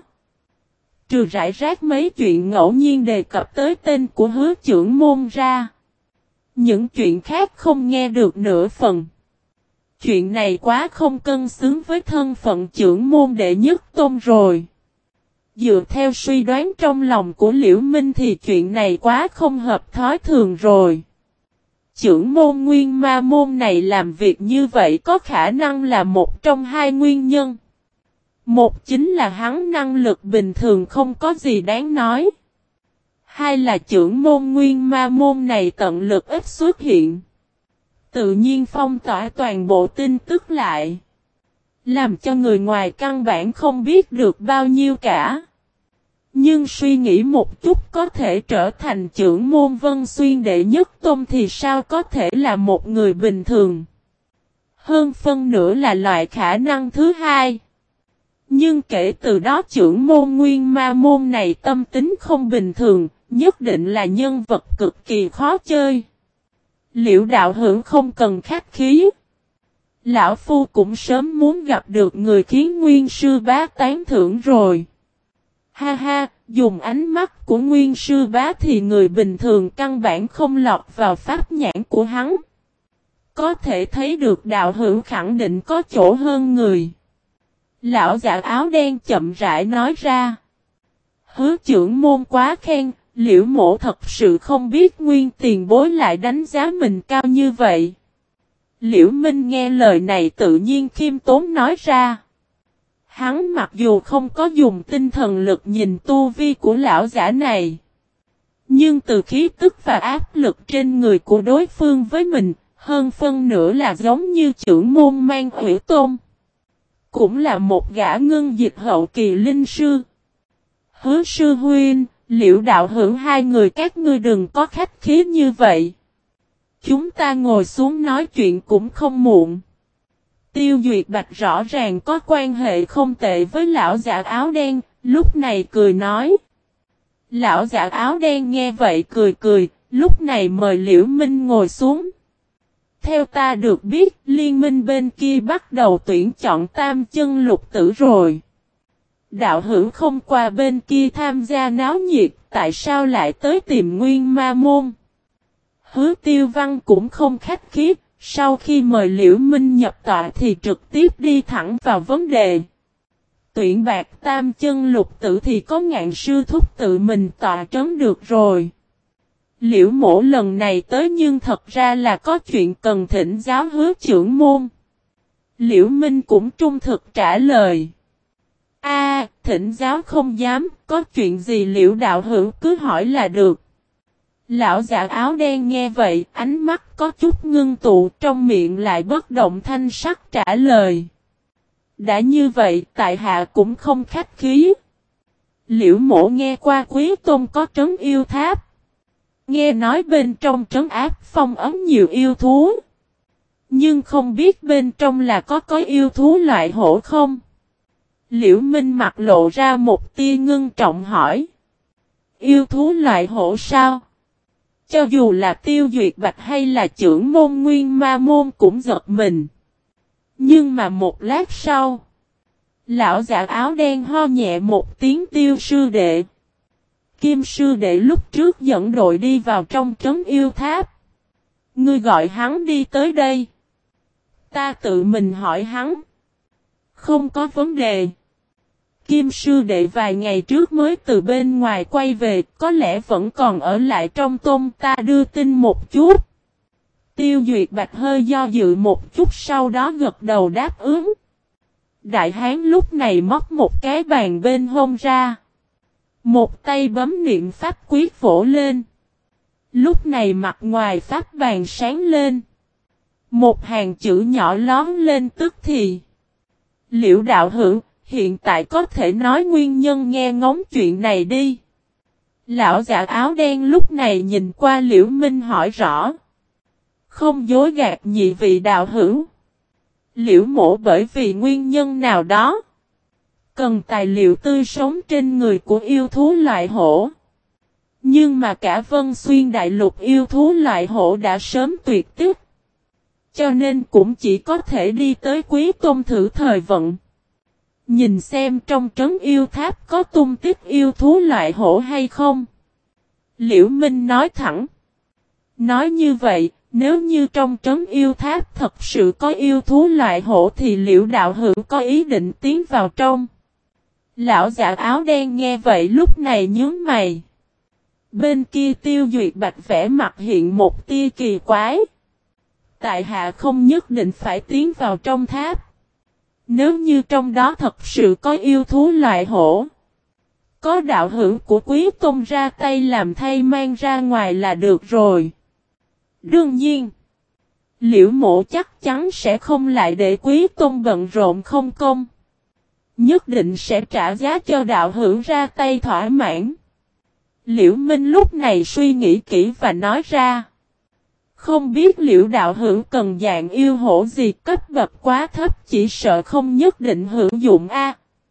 Trừ rải rác mấy chuyện ngẫu nhiên đề cập tới tên của hứa trưởng môn ra. Những chuyện khác không nghe được nửa phần. Chuyện này quá không cân xứng với thân phận trưởng môn đệ nhất tôn rồi. Dựa theo suy đoán trong lòng của Liễu Minh thì chuyện này quá không hợp thói thường rồi. Trưởng môn Nguyên Ma môn này làm việc như vậy có khả năng là một trong hai nguyên nhân. Một chính là hắn năng lực bình thường không có gì đáng nói. Hai là trưởng môn Nguyên Ma môn này tận lực ít xuất hiện. Tự nhiên phong tỏa toàn bộ tin tức lại. Làm cho người ngoài căn bản không biết được bao nhiêu cả. Nhưng suy nghĩ một chút có thể trở thành trưởng môn Vân Xuyên đệ nhất tôn thì sao có thể là một người bình thường. Hơn phân nửa là loại khả năng thứ hai. Nhưng kể từ đó trưởng môn Nguyên Ma môn này tâm tính không bình thường, nhất định là nhân vật cực kỳ khó chơi. Liễu đạo hữu không cần khách khí. Lão Phu cũng sớm muốn gặp được người khiến Nguyên sư bá tán thưởng rồi. Ha ha, dùng ánh mắt của Nguyên sư bá thì người bình thường căn bản không lọt vào pháp nhãn của hắn. Có thể thấy được đạo hữu khẳng định có chỗ hơn người. Lão giả áo đen chậm rãi nói ra. Hứa trưởng môn quá khen, Liễu mộ thật sự không biết Nguyên tiền bối lại đánh giá mình cao như vậy. Liễu Minh nghe lời này tự nhiên khiêm tốn nói ra. Hắn mặc dù không có dùng tinh thần lực nhìn tu vi của lão giả này. Nhưng từ khí tức và áp lực trên người của đối phương với mình, hơn phân nửa là giống như trưởng môn mang hủy tôn. Cũng là một gã ngưng dịch hậu kỳ linh sư. Hứa sư huynh, Liễu đạo hữu hai người các ngươi đừng có khách khí như vậy. Chúng ta ngồi xuống nói chuyện cũng không muộn. Tiêu Duyệt Bạch rõ ràng có quan hệ không tệ với lão giả áo đen, lúc này cười nói. Lão giả áo đen nghe vậy cười cười, lúc này mời Liễu Minh ngồi xuống. Theo ta được biết, liên minh bên kia bắt đầu tuyển chọn tam chân lục tử rồi. Đạo hữu không qua bên kia tham gia náo nhiệt, tại sao lại tới tìm Nguyên Ma môn? Hứa Tiêu Văn cũng không khách khí, sau khi mời Liễu Minh nhập tọa thì trực tiếp đi thẳng vào vấn đề. Tuyển bạc tam chân lục tử thì có Ngạn sư thúc tự mình tọa trấn được rồi. Liễu Mỗ lần này tới nhưng thật ra là có chuyện cần thỉnh giáo Hứa trưởng môn. Liễu Minh cũng trung thực trả lời. Thỉnh giáo không dám, có chuyện gì Liễu đạo hữu cứ hỏi là được. Lão giả áo đen nghe vậy, ánh mắt có chút ngưng tụ, trong miệng lại bất động thanh sắc trả lời. Đã như vậy, tại hạ cũng không khách khí. Liễu Mỗ nghe qua Quý Tôn có trấn yêu tháp. Nghe nói bên trong trấn áp phong ấn nhiều yêu thú. Nhưng không biết bên trong là có yêu thú loại hổ không? Liễu Minh mặt lộ ra một tia ngưng trọng hỏi. Yêu thú loại hổ sao? Cho dù là Tiêu Duyệt Bạch hay là trưởng môn Nguyên Ma môn cũng giật mình. Nhưng mà một lát sau, lão giả áo đen ho nhẹ một tiếng Tiêu sư đệ. Kim sư đệ lúc trước dẫn đội đi vào trong trấn yêu tháp. Ngươi gọi hắn đi tới đây. Ta tự mình hỏi hắn. Không có vấn đề. Kim sư đệ vài ngày trước mới từ bên ngoài quay về, có lẽ vẫn còn ở lại trong tôn, ta đưa tin một chút. Tiêu Duyệt Bạch hơi do dự một chút sau đó gật đầu đáp ứng. Đại hán lúc này móc một cái bàn bên hông ra. Một tay bấm niệm pháp quyết vỗ lên. Lúc này mặt ngoài pháp bàn sáng lên. Một hàng chữ nhỏ lóm lên tức thì. Liễu đạo hữu, hiện tại có thể nói nguyên nhân nghe ngóng chuyện này đi. Lão giả áo đen lúc này nhìn qua Liễu Minh hỏi rõ. Không dối gạt nhị vị đạo hữu. Liễu Mỗ bởi vì nguyên nhân nào đó. Cần tài liệu tươi sống trên người của yêu thú loại hổ. Nhưng mà cả Vân Xuyên đại lục yêu thú loại hổ đã sớm tuyệt tích. Cho nên cũng chỉ có thể đi tới Quý Tôn thử thời vận. Nhìn xem trong trấn yêu tháp có tung tích yêu thú loại hổ hay không. Liễu Minh nói thẳng. Nói như vậy, nếu như trong trấn yêu tháp thật sự có yêu thú loại hổ thì Liễu đạo hữu có ý định tiến vào trong. Lão giả áo đen nghe vậy lúc này nhướng mày. Bên kia Tiêu Duyệt Bạch vẽ mặt hiện một tia kỳ quái. Tại hạ không nhất định phải tiến vào trong tháp. Nếu như trong đó thật sự có yêu thú loại hổ. Có đạo hữu của Quý Tôn ra tay làm thay mang ra ngoài là được rồi. Đương nhiên. Liễu Mộ chắc chắn sẽ không lại để Quý Tôn bận rộn không công. Nhất định sẽ trả giá cho đạo hữu ra tay thỏa mãn. Liễu Minh lúc này suy nghĩ kỹ và nói ra. Không biết Liễu đạo hữu cần dạng yêu hổ gì, cấp bậc quá thấp chỉ sợ không nhất định hữu dụng a.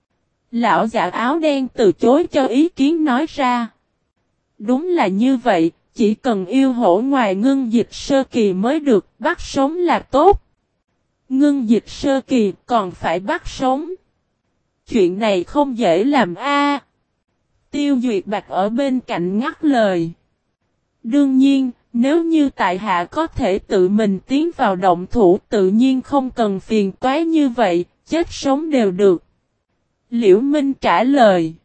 Lão giả áo đen từ chối cho ý kiến nói ra. Đúng là như vậy, chỉ cần yêu hổ ngoài ngưng dịch sơ kỳ mới được, bắt sống là tốt. Ngưng dịch sơ kỳ còn phải bắt sống. Chuyện này không dễ làm a. Tiêu Duyệt Bạch ở bên cạnh ngắt lời. Đương nhiên, nếu như tại hạ có thể tự mình tiến vào động thủ tự nhiên không cần phiền toái như vậy, chết sống đều được. Liễu Minh trả lời.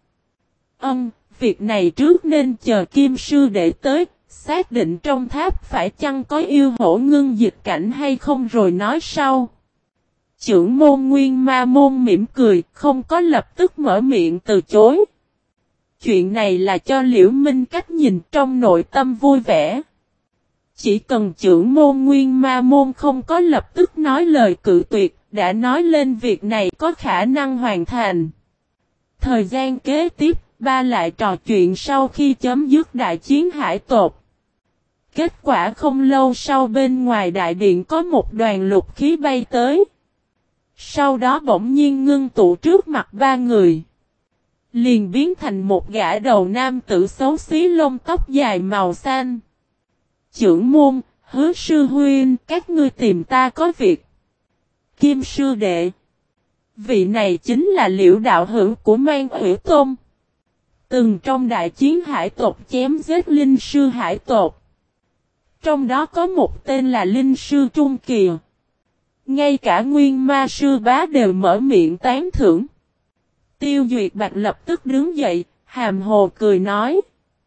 Việc này trước nên chờ Kim sư đệ tới, xác định trong tháp phải chăng có yêu hổ ngưng dịch cảnh hay không rồi nói sau. Trưởng môn Nguyên Ma môn mỉm cười, không có lập tức mở miệng từ chối. Chuyện này là cho Liễu Minh cách nhìn trong nội tâm vui vẻ. Chỉ cần trưởng môn Nguyên Ma môn không có lập tức nói lời cự tuyệt, đã nói lên việc này có khả năng hoàn thành. Thời gian kế tiếp, ba lại trò chuyện sau khi chấm dứt đại chiến hải tột. Kết quả không lâu sau bên ngoài đại điện có một đoàn lục khí bay tới. Sau đó bỗng nhiên ngưng tụ trước mặt ba người. Liền biến thành một gã đầu nam tử xấu xí lông tóc dài màu xanh. Trưởng môn, Hứa sư huynh, các ngươi tìm ta có việc. Kim sư đệ. Vị này chính là Liễu đạo hữu của Mang Ủy Tôn. Từng trong đại chiến hải tộc chém giết linh sư hải tộc. Trong đó có một tên là Linh Sư Trung Kỳ. Ngay cả Nguyên Ma Sư Bá đều mở miệng tán thưởng. Tiêu Duyệt Bạch lập tức đứng dậy, hàm hồ cười nói.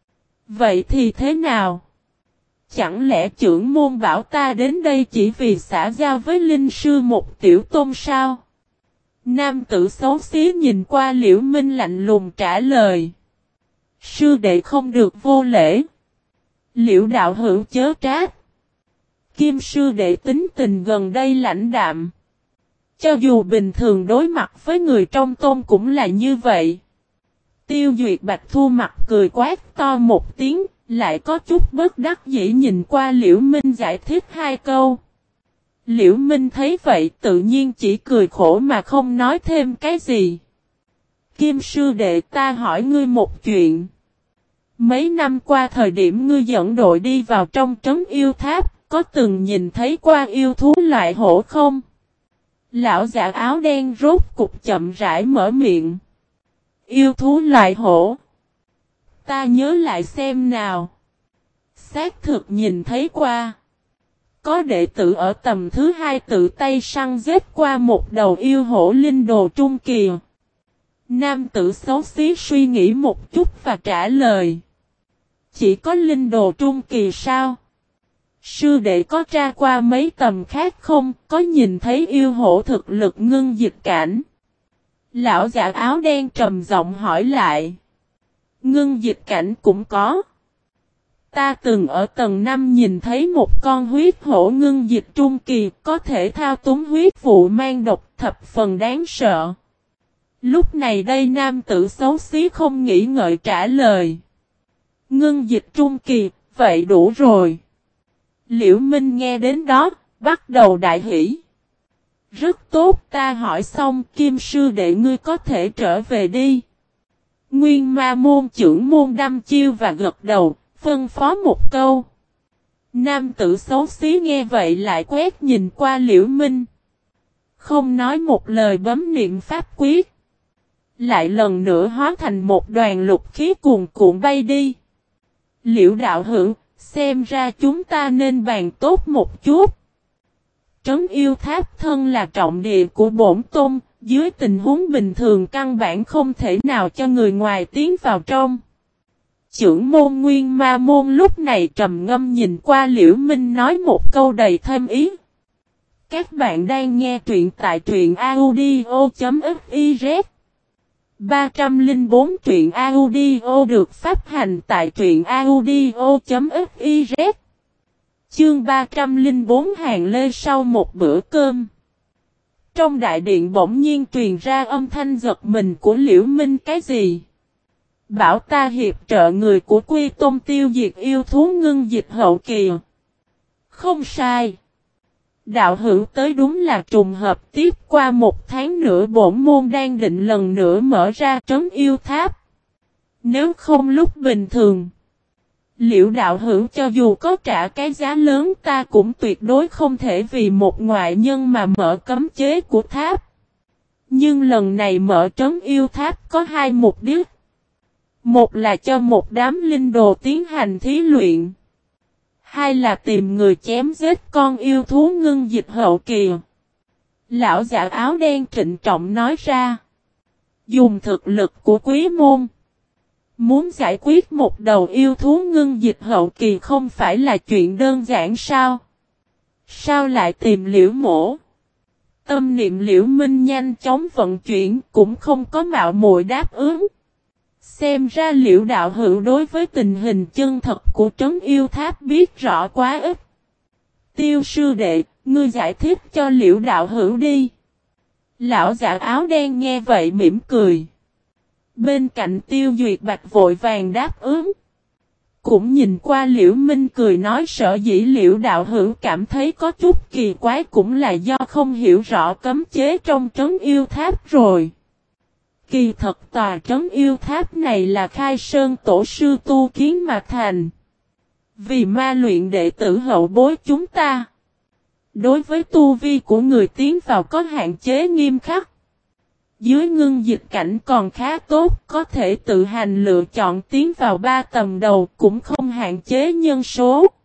Vậy thì thế nào? Chẳng lẽ trưởng môn bảo ta đến đây chỉ vì xã giao với Linh Sư một tiểu tôn sao? Nam tử xấu xí nhìn qua Liễu Minh lạnh lùng trả lời. Sư đệ không được vô lễ. Liễu đạo hữu chớ trách. Kim sư đệ tính tình gần đây lãnh đạm. Cho dù bình thường đối mặt với người trong tôn cũng là như vậy. Tiêu Duyệt Bạch thu mặt cười quát to một tiếng, lại có chút bất đắc dĩ nhìn qua Liễu Minh giải thích hai câu. Liễu Minh thấy vậy tự nhiên chỉ cười khổ mà không nói thêm cái gì. Kim sư đệ ta hỏi ngươi một chuyện. Mấy năm qua thời điểm ngươi dẫn đội đi vào trong trấn yêu tháp, có từng nhìn thấy qua yêu thú loại hổ không? Lão giả áo đen rốt cục chậm rãi mở miệng. Yêu thú loại hổ. Ta nhớ lại xem nào. Xác thực nhìn thấy qua. Có đệ tử ở tầm thứ hai tự tay săn giết qua một đầu yêu hổ linh đồ trung kỳ. Nam tử xấu xí suy nghĩ một chút và trả lời. Chỉ có linh đồ trung kỳ sao? Sư đệ có tra qua mấy tầm khác không? Có nhìn thấy yêu hổ thực lực ngưng dịch cảnh? Lão giả áo đen trầm giọng hỏi lại. Ngưng dịch cảnh cũng có. Ta từng ở tầng 5 nhìn thấy một con huyết hổ ngưng dịch trung kỳ có thể thao túng huyết vụ mang độc thập phần đáng sợ. Lúc này đây nam tử xấu xí không nghĩ ngợi trả lời. Ngưng dịch trung kỳ, vậy đủ rồi. Liễu Minh nghe đến đó, bắt đầu đại hỉ. Rất tốt, ta hỏi xong, Kim sư đệ ngươi có thể trở về đi. Nguyên ma môn trưởng môn đăm chiêu và gật đầu, phân phó một câu. Nam tử xấu xí nghe vậy lại quét nhìn qua Liễu Minh. Không nói một lời bấm niệm pháp quyết. Lại lần nữa hóa thành một đoàn lục khí cuồn cuộn bay đi. Liễu đạo hữu, xem ra chúng ta nên bàn tốt một chút. Trấn yêu tháp thân là trọng địa của bổn tôn, dưới tình huống bình thường căn bản không thể nào cho người ngoài tiến vào trong. Trưởng môn Nguyên Ma môn lúc này trầm ngâm nhìn qua Liễu Minh nói một câu đầy thêm ý. Các bạn đang nghe truyện tại truyện audio.fiz 304 truyện audio được phát hành tại truyện audio.fiz. Chương 304 hàng lê sau một bữa cơm. Trong đại điện bỗng nhiên truyền ra âm thanh giật mình của Liễu Minh cái gì? Bảo ta hiệp trợ người của Quy Tôn tiêu diệt yêu thú ngưng dịch hậu kỳ. Không sai. Đạo hữu tới đúng là trùng hợp tiếp qua một tháng nữa bổn môn đang định lần nữa mở ra trấn yêu tháp. Nếu không lúc bình thường. Liễu đạo hữu cho dù có trả cái giá lớn ta cũng tuyệt đối không thể vì một ngoại nhân mà mở cấm chế của tháp. Nhưng lần này mở trấn yêu tháp có hai mục đích. Một là cho một đám linh đồ tiến hành thí luyện. Hai là tìm người chém giết con yêu thú ngưng dịch hậu kỳ. Lão giả áo đen trịnh trọng nói ra. Dùng thực lực của quý môn. Muốn giải quyết một đầu yêu thú ngưng dịch hậu kỳ không phải là chuyện đơn giản sao? Sao lại tìm Liễu mổ? Tâm niệm Liễu Minh nhanh chóng vận chuyển cũng không có mạo muội đáp ứng. Xem ra Liễu đạo hữu đối với tình hình chân thật của trấn yêu tháp biết rõ quá ít. Tiêu sư đệ, ngươi giải thích cho Liễu đạo hữu đi. Lão giả áo đen nghe vậy mỉm cười. Bên cạnh Tiêu Duyệt Bạch vội vàng đáp ứng. Cũng nhìn qua Liễu Minh cười nói sợ dĩ Liễu đạo hữu cảm thấy có chút kỳ quái cũng là do không hiểu rõ cấm chế trong trấn yêu tháp rồi. Kỳ thật tòa trấn yêu tháp này là Khai Sơn tổ sư tu kiến mà thành. Vì ma luyện đệ tử hậu bối chúng ta. Đối với tu vi của người tiến vào có hạn chế nghiêm khắc. Dưới ngưng dịch cảnh còn khá tốt, có thể tự hành lựa chọn tiến vào 3 tầng đầu cũng không hạn chế nhân số.